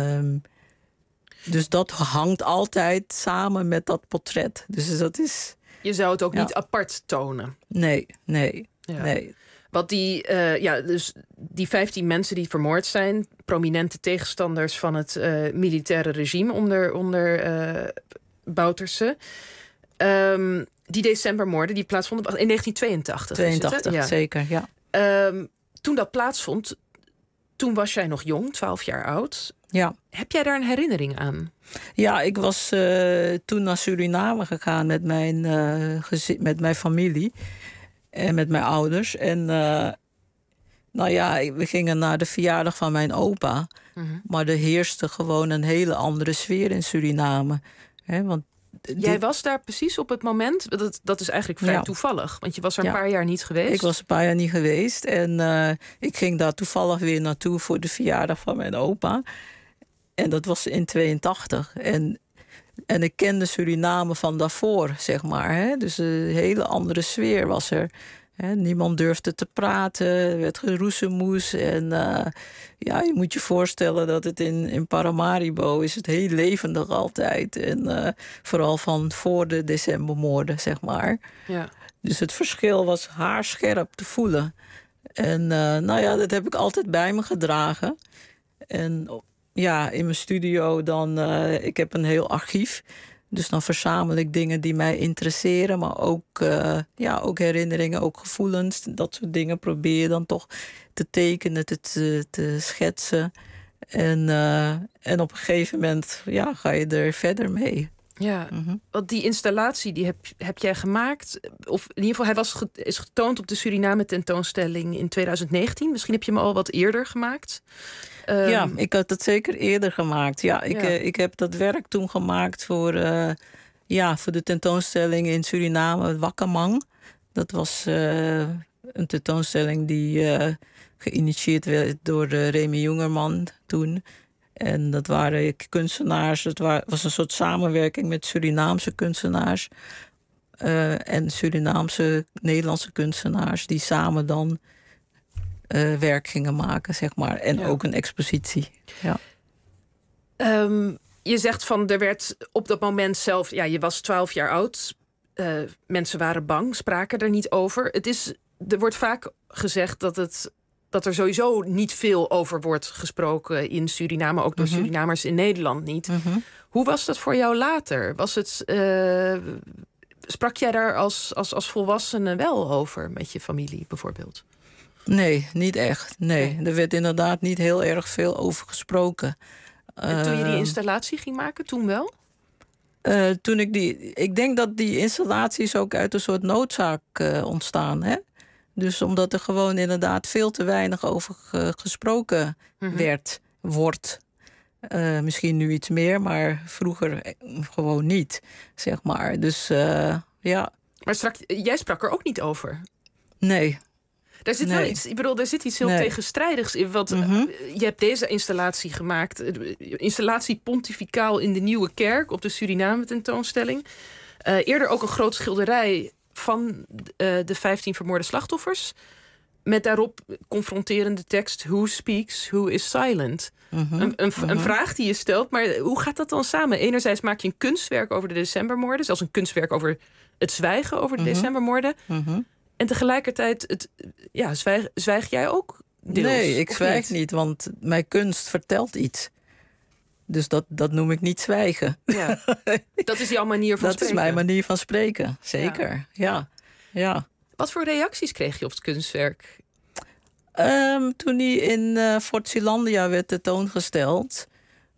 Dus dat hangt altijd samen met dat portret. Dus dat is... Je zou het ook niet apart tonen? Nee. Wat dus die 15 mensen die vermoord zijn... prominente tegenstanders van het militaire regime onder Bouterse... die decembermoorden die plaatsvonden in 1982. 82, zeker, ja. Toen dat plaatsvond, toen was jij nog jong, 12 jaar oud. Ja. Heb jij daar een herinnering aan? Ja, ik was toen naar Suriname gegaan met mijn familie en met mijn ouders. En we gingen naar de verjaardag van mijn opa. Mm-hmm. Maar er heerste gewoon een hele andere sfeer in Suriname. Want jij was daar precies op het moment... Dat is eigenlijk vrij toevallig. Want je was er een paar jaar niet geweest. Ik was een paar jaar niet geweest. En ik ging daar toevallig weer naartoe... voor de verjaardag van mijn opa. En dat was in 82. En ik kende Suriname van daarvoor, zeg maar. Hè? Dus een hele andere sfeer was er. Niemand durfde te praten. Er werd geroezemoes. En je moet je voorstellen dat het in Paramaribo... is het heel levendig altijd. En vooral van voor de decembermoorden, zeg maar. Ja. Dus het verschil was haarscherp te voelen. En dat heb ik altijd bij me gedragen. En in mijn studio dan... ik heb een heel archief... Dus dan verzamel ik dingen die mij interesseren. Maar ook herinneringen, ook gevoelens. Dat soort dingen probeer je dan toch te tekenen, te schetsen. En op een gegeven moment ga je er verder mee. Ja, want die installatie die heb jij gemaakt. Of in ieder geval, hij is getoond op de Suriname tentoonstelling in 2019. Misschien heb je hem al wat eerder gemaakt. Ja, ik had het zeker eerder gemaakt. Ik heb dat werk toen gemaakt voor de tentoonstelling in Suriname, Wakkermang. Dat was een tentoonstelling die geïnitieerd werd door Remy Jungerman toen. En dat waren kunstenaars. Het was een soort samenwerking met Surinaamse kunstenaars. En Nederlandse kunstenaars die samen dan werk gingen maken, zeg maar. En ook een expositie. Ja. Je zegt van, er werd op dat moment zelf... Ja, je was 12 jaar oud. Mensen waren bang, spraken er niet over. Er wordt vaak gezegd dat er sowieso niet veel over wordt gesproken in Suriname. Ook door Surinamers in Nederland niet. Hoe was dat voor jou later? Sprak jij daar als volwassene wel over met je familie bijvoorbeeld? Nee, niet echt. Nee, er werd inderdaad niet heel erg veel over gesproken. En toen je die installatie ging maken, toen wel? Ik denk dat die installaties ook uit een soort noodzaak ontstaan. Hè? Dus omdat er gewoon inderdaad veel te weinig over gesproken wordt. Misschien nu iets meer, maar vroeger gewoon niet, zeg maar. Dus ja. Maar jij sprak er ook niet over? Nee. Daar zit wel iets, ik bedoel, er zit iets heel tegenstrijdigs in. Want je hebt deze installatie gemaakt. Installatie pontificaal in de Nieuwe Kerk op de Suriname tentoonstelling. Eerder ook een groot schilderij van de 15 vermoorde slachtoffers. Met daarop confronterende tekst: Who speaks, who is silent? Een vraag die je stelt, maar hoe gaat dat dan samen? Enerzijds maak je een kunstwerk over de decembermoorden. Zelfs een kunstwerk over het zwijgen over de decembermoorden. En tegelijkertijd zwijg jij ook deels? Nee, ik zwijg niet, want mijn kunst vertelt iets. Dus dat noem ik niet zwijgen. Ja. Dat is jouw manier van spreken? Dat is mijn manier van spreken, zeker. Ja. Wat voor reacties kreeg je op het kunstwerk? Toen die in Fort Zeelandia werd tentoongesteld.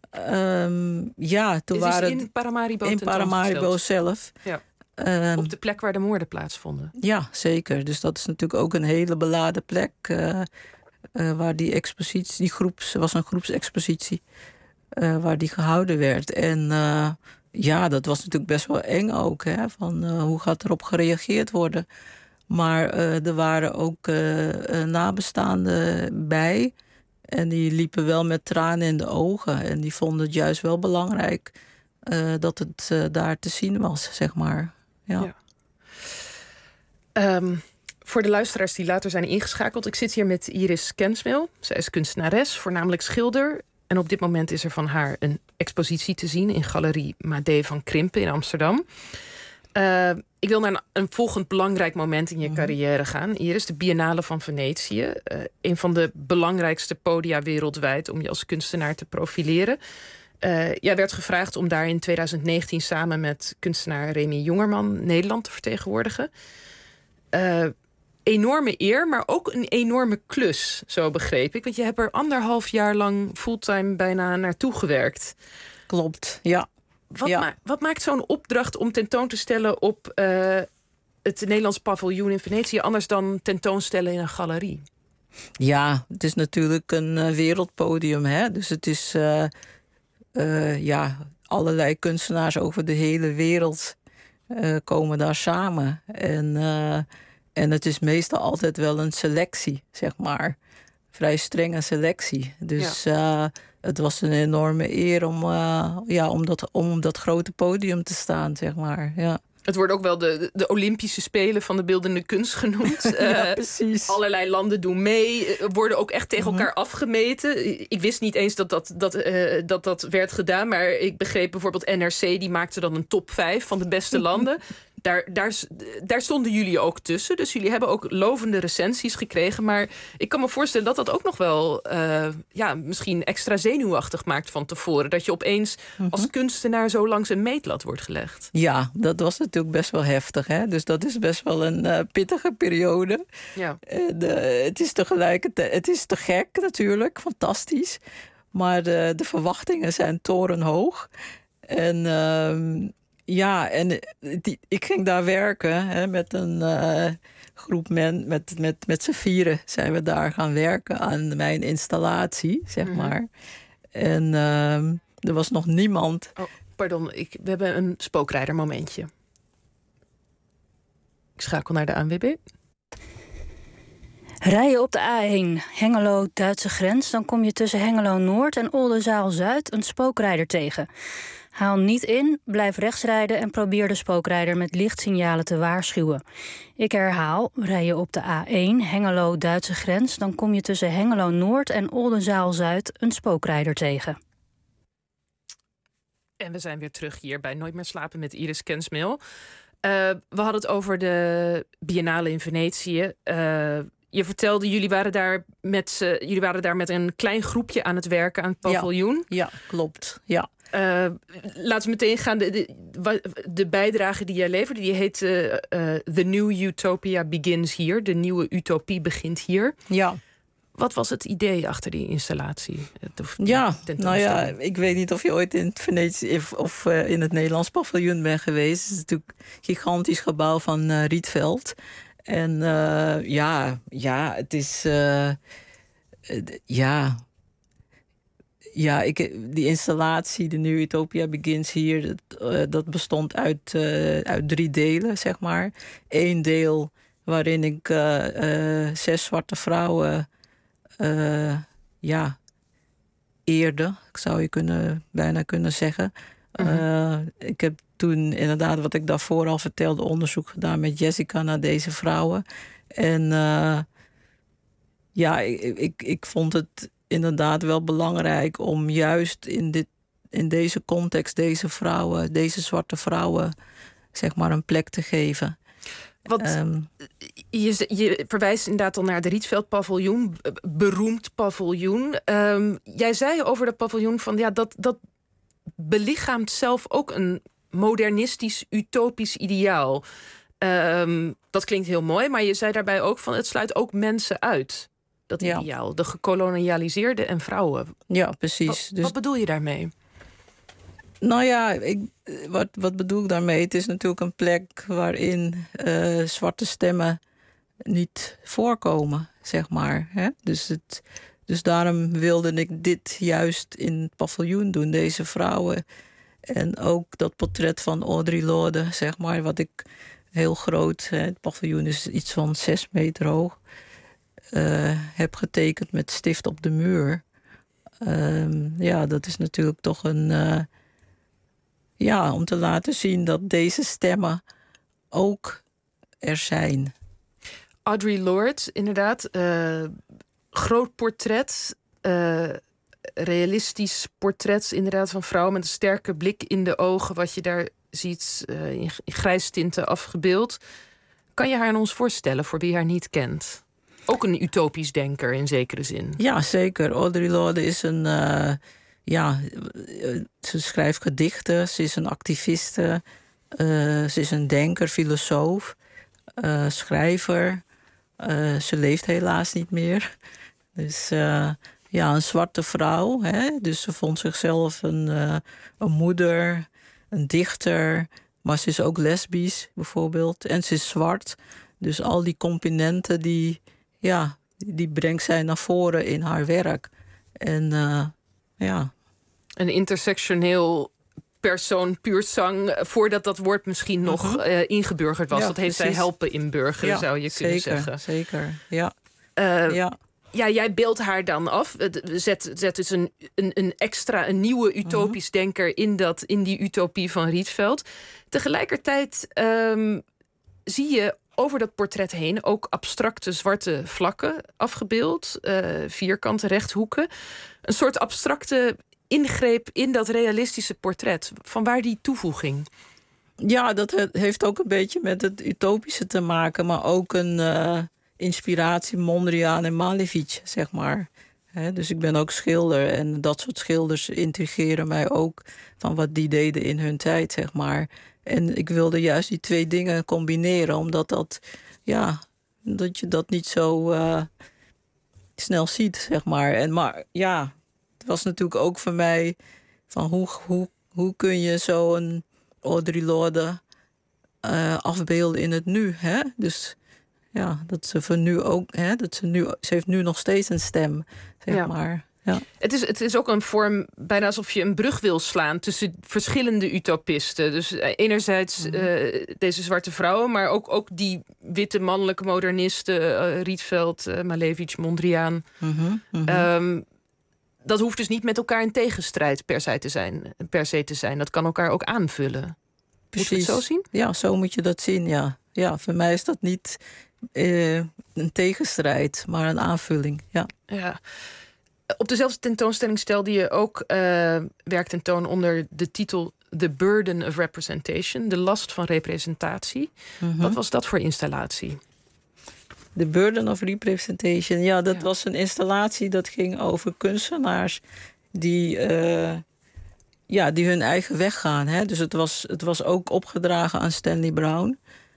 Toen waren in Paramaribo. In Paramaribo zelf. Ja. Op de plek waar de moorden plaatsvonden. Ja, zeker. Dus dat is natuurlijk ook een hele beladen plek. Waar die expositie, was een groepsexpositie. Waar die gehouden werd. En dat was natuurlijk best wel eng ook. Hè? Van hoe gaat erop gereageerd worden? Maar er waren ook nabestaanden bij. En die liepen wel met tranen in de ogen. En die vonden het juist wel belangrijk dat het daar te zien was, zeg maar. Ja. Voor de luisteraars die later zijn ingeschakeld. Ik zit hier met Iris Kensmil. Zij is kunstenares, voornamelijk schilder. En op dit moment is er van haar een expositie te zien in Galerie Madé van Krimpen in Amsterdam. Ik wil naar een volgend belangrijk moment in je carrière gaan. Iris, de Biennale van Venetië. Een van de belangrijkste podia wereldwijd om je als kunstenaar te profileren. Jij werd gevraagd om daar in 2019 samen met kunstenaar Remy Jongerman Nederland te vertegenwoordigen. Enorme eer, maar ook een enorme klus, zo begreep ik. Want je hebt er 1,5 jaar lang fulltime bijna naartoe gewerkt. Klopt, ja. Wat maakt zo'n opdracht om tentoon te stellen op het Nederlands paviljoen in Venetië anders dan tentoonstellen in een galerie? Ja, het is natuurlijk een wereldpodium, hè? Dus het is allerlei kunstenaars over de hele wereld komen daar samen. En het is meestal altijd wel een selectie, zeg maar. Vrij strenge selectie. Dus het was een enorme eer om dat grote podium te staan, zeg maar. Ja. Het wordt ook wel de Olympische Spelen van de beeldende kunst genoemd. Ja, precies. Allerlei landen doen mee, worden ook echt tegen elkaar afgemeten. Ik wist niet eens dat werd gedaan, maar ik begreep bijvoorbeeld NRC, die maakte dan een top 5 van de beste landen. Daar stonden jullie ook tussen. Dus jullie hebben ook lovende recensies gekregen. Maar ik kan me voorstellen dat ook nog wel misschien extra zenuwachtig maakt van tevoren. Dat je opeens als kunstenaar zo langs een meetlat wordt gelegd. Ja, dat was natuurlijk best wel heftig. Hè? Dus dat is best wel een pittige periode. Ja. Het is tegelijkertijd, het is te gek natuurlijk, fantastisch. Maar de verwachtingen zijn torenhoog. En ik ging daar werken met een groep met z'n vieren zijn we daar gaan werken aan mijn installatie, zeg maar. En er was nog niemand. Oh, pardon, we hebben een spookrijdermomentje. Ik schakel naar de ANWB. Rij je op de A1 Hengelo-Duitse grens, dan kom je tussen Hengelo-Noord en Oldenzaal-Zuid een spookrijder tegen. Haal niet in, blijf rechts rijden en probeer de spookrijder met lichtsignalen te waarschuwen. Ik herhaal, rij je op de A1 Hengelo-Duitse grens, dan kom je tussen Hengelo-Noord en Oldenzaal-Zuid een spookrijder tegen. En we zijn weer terug hier bij Nooit meer slapen met Iris Kensmil. We hadden het over de Biennale in Venetië. Je vertelde, jullie waren daar met een klein groepje aan het werken aan het paviljoen. Ja, klopt. Ja. Laten we meteen gaan. De bijdrage die jij leverde, die heet The New Utopia Begins Here. De nieuwe utopie begint hier. Ja. Wat was het idee achter die installatie? Ik weet niet of je ooit in het Venetië of in het Nederlands paviljoen bent geweest. Het is natuurlijk een gigantisch gebouw van Rietveld. En het is... die installatie, de New Utopia Begins Here, dat bestond uit 3 delen, zeg maar. 1 deel waarin ik 6 zwarte vrouwen eerde, zou je bijna kunnen zeggen. Ik heb toen inderdaad, wat ik daarvoor al vertelde, onderzoek gedaan met Jessica naar deze vrouwen. En ik vond het inderdaad wel belangrijk om juist in deze context deze zwarte vrouwen, zeg maar, een plek te geven. Je verwijst inderdaad al naar het Rietveld paviljoen, beroemd paviljoen. Jij zei over dat paviljoen van dat belichaamt zelf ook een modernistisch, utopisch ideaal. Dat klinkt heel mooi, maar je zei daarbij ook van het sluit ook mensen uit. Dat ideaal, de gekolonialiseerden en vrouwen. Ja, precies. Wat bedoel je daarmee? Nou ja, wat bedoel ik daarmee? Het is natuurlijk een plek waarin zwarte stemmen niet voorkomen, zeg maar. Hè? Dus daarom wilde ik dit juist in het paviljoen doen, deze vrouwen. En ook dat portret van Audre Lorde, zeg maar, wat ik heel groot... Het paviljoen is iets van 6 meter hoog. Heb getekend met stift op de muur. Dat is natuurlijk toch een... om te laten zien dat deze stemmen ook er zijn. Audre Lorde, inderdaad. Groot portret. Realistisch portret inderdaad van vrouwen met een sterke blik in de ogen. Wat je daar ziet in grijs tinten afgebeeld. Kan je haar aan ons voorstellen voor wie haar niet kent? Ook een utopisch denker in zekere zin. Ja, zeker. Audre Lorde is een... ze schrijft gedichten, ze is een activiste, ze is een denker, filosoof, schrijver. Ze leeft helaas niet meer. Dus een zwarte vrouw. Hè? Dus ze vond zichzelf een moeder, een dichter. Maar ze is ook lesbisch, bijvoorbeeld. En ze is zwart. Dus al die componenten, die brengt zij naar voren in haar werk. En een intersectioneel persoon, puur zang, voordat dat woord misschien nog ingeburgerd was. Dat heeft zij helpen inburgeren, zou je kunnen zeggen. Zeker, jij beeldt haar dan af. Zet dus een nieuwe utopisch denker in die utopie van Rietveld. Tegelijkertijd zie je over dat portret heen ook abstracte zwarte vlakken afgebeeld. Vierkante rechthoeken. Een soort abstracte ingreep in dat realistische portret. Vanwaar die toevoeging? Ja, dat heeft ook een beetje met het utopische te maken, maar ook een inspiratie Mondriaan en Malevich, zeg maar. Dus ik ben ook schilder en dat soort schilders intrigeren mij ook van wat die deden in hun tijd, zeg maar. En ik wilde juist die 2 dingen combineren, omdat dat je dat niet zo snel ziet, zeg maar. Het was natuurlijk ook voor mij van hoe kun je zo'n Audre Lorde afbeelden in het nu, hè? Dus dat ze voor nu ook, hè, ze heeft nu nog steeds een stem, zeg maar. Ja. Het is ook een vorm, bijna alsof je een brug wil slaan tussen verschillende utopisten. Dus enerzijds deze zwarte vrouwen, maar ook die witte mannelijke modernisten, Rietveld, Malevich, Mondriaan. Dat hoeft dus niet met elkaar in tegenstrijd per se te zijn. Dat kan elkaar ook aanvullen. Precies. Moet je het zo zien? Ja, zo moet je dat zien, ja. Ja, voor mij is dat niet een tegenstrijd, maar een aanvulling, ja. Op dezelfde tentoonstelling stelde je ook werk tentoon onder de titel The Burden of Representation, de last van representatie. Wat was dat voor installatie? The Burden of Representation. Ja, dat was een installatie dat ging over kunstenaars die hun eigen weg gaan. Hè? Dus het was ook opgedragen aan Stanley Brown.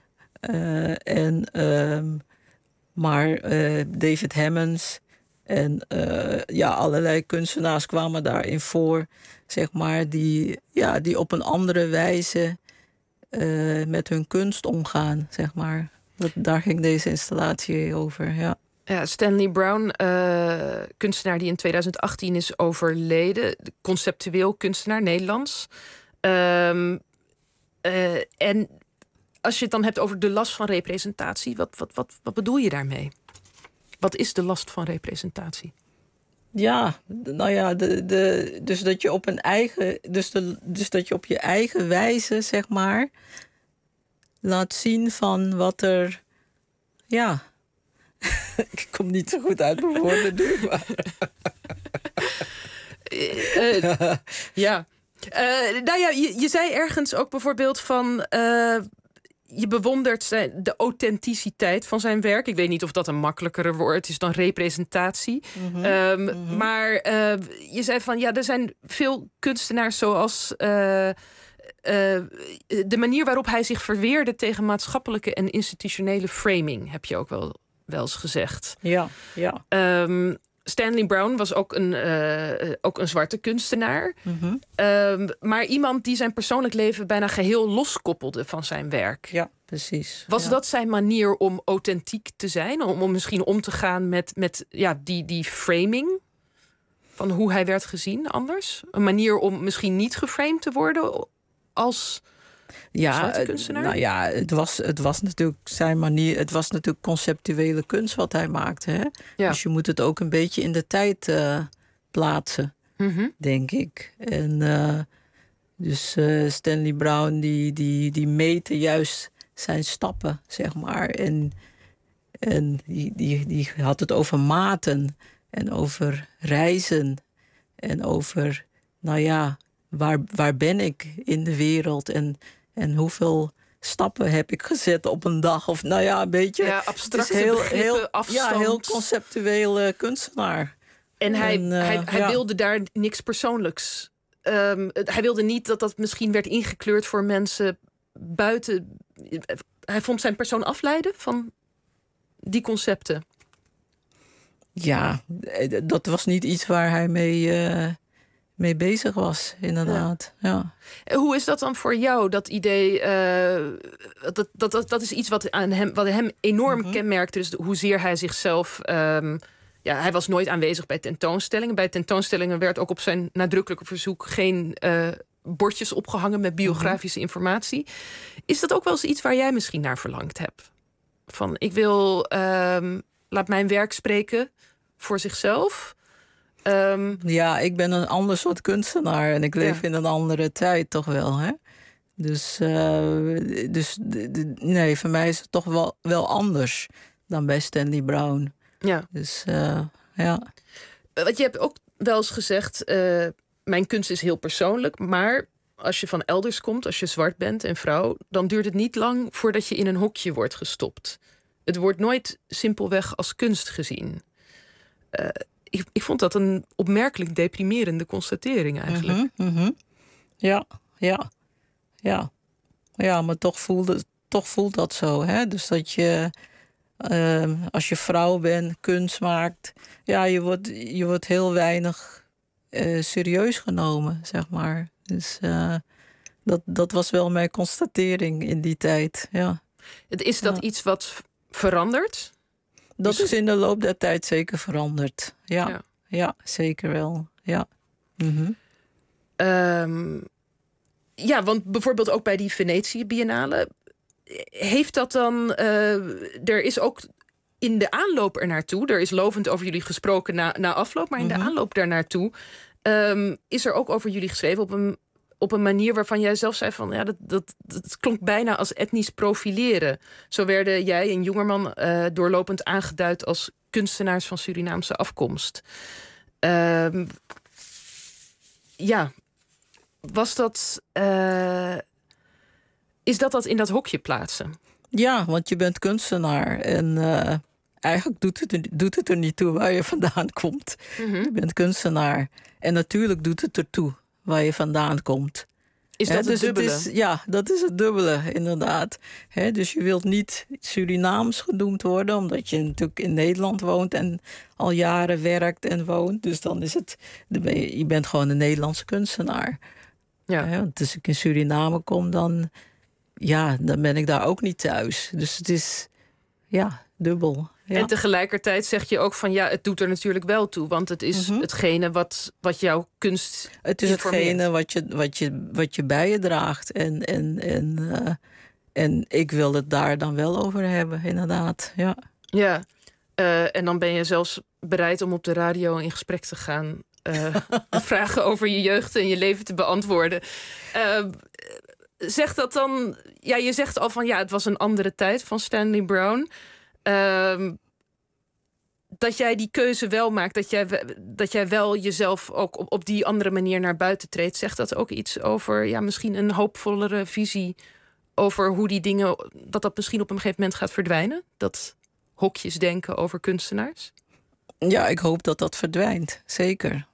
Maar David Hammons en allerlei kunstenaars kwamen daarin voor, zeg maar, die op een andere wijze met hun kunst omgaan, zeg maar. Daar ging deze installatie over, ja. Ja, Stanley Brown, kunstenaar die in 2018 is overleden. Conceptueel kunstenaar, Nederlands. En als je het dan hebt over de last van representatie, wat bedoel je daarmee? Wat is de last van representatie? Ja, nou ja, dus dat je op een eigen, dus dat je op je eigen wijze, zeg maar, laat zien van wat er, ja. Ik kom niet zo goed uit mijn woorden nu, maar. Je zei ergens ook bijvoorbeeld van, je bewondert de authenticiteit van zijn werk. Ik weet niet of dat een makkelijkere woord is dan representatie. Maar je zei van, er zijn veel kunstenaars zoals de manier waarop hij zich verweerde tegen maatschappelijke en institutionele framing, heb je ook wel eens gezegd. Ja. Stanley Brown was ook een zwarte kunstenaar. Maar iemand die zijn persoonlijk leven bijna geheel loskoppelde van zijn werk. Ja, precies. Was dat zijn manier om authentiek te zijn? Om misschien om te gaan met die framing van hoe hij werd gezien anders? Een manier om misschien niet geframed te worden als zwarte kunstenaar? Nou ja, het was natuurlijk zijn manier. Het was natuurlijk conceptuele kunst wat hij maakte. Hè? Ja. Dus je moet het ook een beetje in de tijd plaatsen, denk ik. En dus Stanley Brown die meette juist zijn stappen, zeg maar. En die had het over maten en over reizen en over, waar ben ik in de wereld en hoeveel stappen heb ik gezet op een dag? Of een beetje. Ja, abstracte begrippen, afstand. Ja, heel conceptueel kunstenaar. En hij wilde daar niks persoonlijks. Hij wilde niet dat misschien werd ingekleurd voor mensen buiten. Hij vond zijn persoon afleiden van die concepten. Ja, dat was niet iets waar hij mee bezig was, inderdaad. Ja. Hoe is dat dan voor jou, dat idee? Dat is iets wat hem enorm kenmerkte. Dus hoezeer hij zichzelf. Hij was nooit aanwezig bij tentoonstellingen. Bij tentoonstellingen werd ook op zijn nadrukkelijke verzoek geen bordjes opgehangen met biografische informatie. Is dat ook wel eens iets waar jij misschien naar verlangd hebt? Van ik wil laat mijn werk spreken voor zichzelf. Ik ben een ander soort kunstenaar en ik leef in een andere tijd toch wel, hè? Dus nee, voor mij is het toch wel anders dan bij Stanley Brown. Ja. Dus Want je hebt ook wel eens gezegd, mijn kunst is heel persoonlijk, maar als je van elders komt, als je zwart bent en vrouw, dan duurt het niet lang voordat je in een hokje wordt gestopt. Het wordt nooit simpelweg als kunst gezien. Ik vond dat een opmerkelijk deprimerende constatering eigenlijk. Ja, maar toch voelt dat zo. Hè? Dus dat je, als je vrouw bent, kunst maakt, je wordt heel weinig serieus genomen, zeg maar. Dus dat was wel mijn constatering in die tijd, ja. Is dat iets wat verandert? Dat is in de loop der tijd zeker veranderd. Ja, zeker wel. Ja. Want bijvoorbeeld ook bij die Venetië Biennale, heeft dat dan. Er is ook in de aanloop ernaartoe, er is lovend over jullie gesproken na afloop, maar in de aanloop daarnaartoe is er ook over jullie geschreven op een manier waarvan jij zelf zei van dat klonk bijna als etnisch profileren. Zo werden jij en Jongerman doorlopend aangeduid als kunstenaars van Surinaamse afkomst. Was dat... is dat in dat hokje plaatsen? Ja, want je bent kunstenaar. En eigenlijk doet het er niet toe waar je vandaan komt. Je bent kunstenaar. En natuurlijk doet het ertoe waar je vandaan komt. Is dat het dubbele? Dat is het dubbele, inderdaad. Dus je wilt niet Surinaams genoemd worden, omdat je natuurlijk in Nederland woont en al jaren werkt en woont. Dus dan is het, je bent gewoon een Nederlandse kunstenaar. Ja. Want als ik in Suriname kom, dan ben ik daar ook niet thuis. Dus het is, dubbel. Ja. En tegelijkertijd zeg je ook van het doet er natuurlijk wel toe. Want het is hetgene wat jouw kunst Het is hetgene wat je bij je draagt. En ik wil het daar dan wel over hebben, inderdaad. Ja. Ja, en dan ben je zelfs bereid om op de radio in gesprek te gaan. Vragen over je jeugd en je leven te beantwoorden. Zeg dat dan... Ja, je zegt al van het was een andere tijd van Stanley Brown. Dat jij die keuze wel maakt, dat jij wel jezelf ook op die andere manier naar buiten treedt. Zegt dat ook iets over misschien een hoopvollere visie over hoe die dingen, dat misschien op een gegeven moment gaat verdwijnen? Dat hokjes denken over kunstenaars? Ja, ik hoop dat dat verdwijnt. Zeker.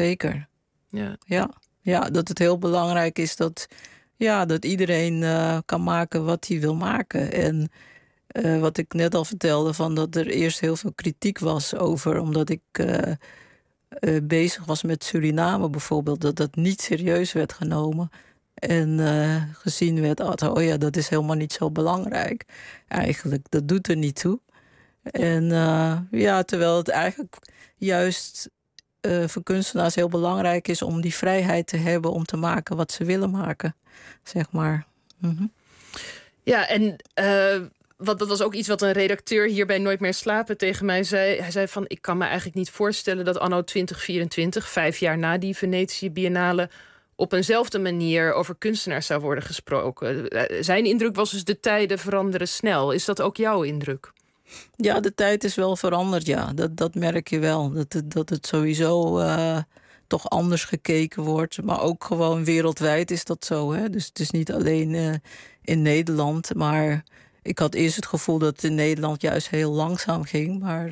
Ja, dat het heel belangrijk is dat iedereen kan maken wat hij wil maken. En wat ik net al vertelde, van dat er eerst heel veel kritiek was over, omdat ik bezig was met Suriname bijvoorbeeld, dat niet serieus werd genomen. En gezien werd, dat is helemaal niet zo belangrijk. Eigenlijk, dat doet er niet toe. En terwijl het eigenlijk juist voor kunstenaars heel belangrijk is om die vrijheid te hebben om te maken wat ze willen maken, zeg maar. Ja, en want dat was ook iets wat een redacteur hier bij Nooit meer slapen tegen mij zei. Hij zei van, ik kan me eigenlijk niet voorstellen dat anno 2024, 5 jaar na die Venetië Biennale, op eenzelfde manier over kunstenaars zou worden gesproken. Zijn indruk was dus, de tijden veranderen snel. Is dat ook jouw indruk? Ja, de tijd is wel veranderd, ja. Dat merk je wel. Dat het sowieso toch anders gekeken wordt. Maar ook gewoon wereldwijd is dat zo. Hè? Dus het is niet alleen in Nederland. Maar ik had eerst het gevoel dat het in Nederland juist heel langzaam ging. Maar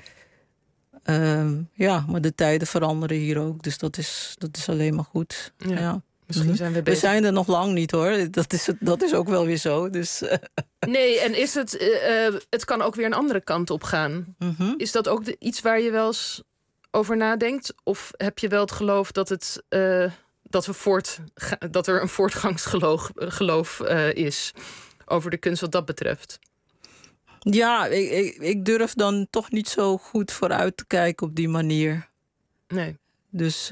maar de tijden veranderen hier ook. Dus dat is alleen maar goed. Ja. Misschien zijn we bezig. We zijn er nog lang niet, hoor. Dat is ook wel weer zo. Dus. Nee, en is het kan ook weer een andere kant op gaan. Is dat ook iets waar je wel eens over nadenkt? Of heb je wel het geloof dat dat er een voortgangsgeloof is over de kunst wat dat betreft? Ja, ik durf dan toch niet zo goed vooruit te kijken op die manier. Nee. Dus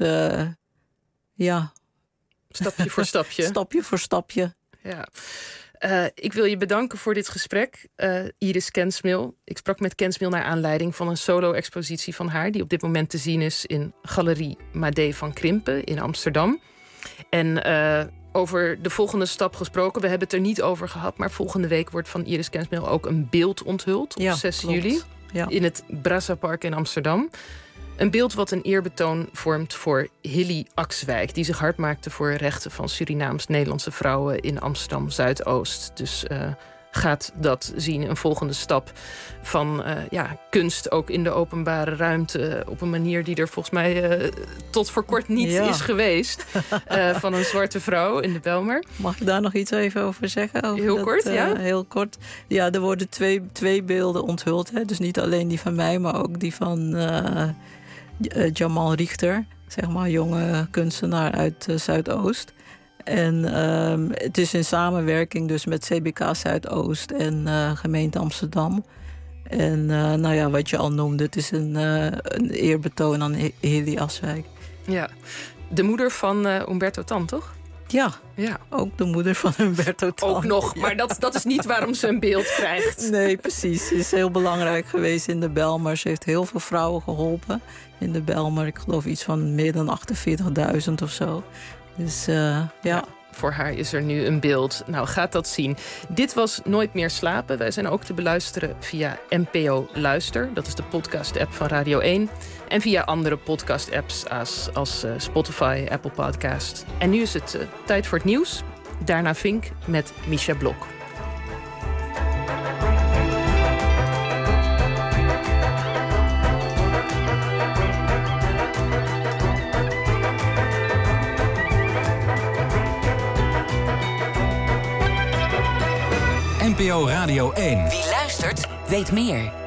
stapje voor stapje. Stapje voor stapje. Ja. Ik wil je bedanken voor dit gesprek, Iris Kensmil. Ik sprak met Kensmil naar aanleiding van een solo-expositie van haar, die op dit moment te zien is in Galerie Madé van Krimpen in Amsterdam. En over de volgende stap gesproken, we hebben het er niet over gehad, maar volgende week wordt van Iris Kensmil ook een beeld onthuld op 6 juli in het Brassapark in Amsterdam. Een beeld wat een eerbetoon vormt voor Hilly Axwijk, die zich hard maakte voor rechten van Surinaams-Nederlandse vrouwen in Amsterdam-Zuidoost. Dus gaat dat zien, een volgende stap van kunst ook in de openbare ruimte op een manier die er volgens mij tot voor kort niet is geweest. Van een zwarte vrouw in de Bijlmer. Mag ik daar nog iets even over zeggen? Heel kort. Ja, er worden twee beelden onthuld. Hè? Dus niet alleen die van mij, maar ook die van Jamal Richter, zeg maar, jonge kunstenaar uit Zuidoost. En het is in samenwerking dus met CBK Zuidoost en gemeente Amsterdam. En wat je al noemde, het is een eerbetoon aan Hilly Axwijk. Ja, de moeder van Umberto Tan, toch? Ja, ook de moeder van Umberto Tan. Ook nog, maar dat is niet waarom ze een beeld krijgt. Nee, precies. Ze is heel belangrijk geweest in de Bijlmer. Ze heeft heel veel vrouwen geholpen in de Bijlmer. Ik geloof iets van meer dan 48.000 of zo. Dus Voor haar is er nu een beeld. Nou, gaat dat zien. Dit was Nooit meer slapen. Wij zijn ook te beluisteren via NPO Luister. Dat is de podcast-app van Radio 1. En via andere podcast-apps als Spotify, Apple Podcast. En nu is het tijd voor het nieuws. Daarna Vink met Misha Blok. NPO Radio 1. Wie luistert, weet meer.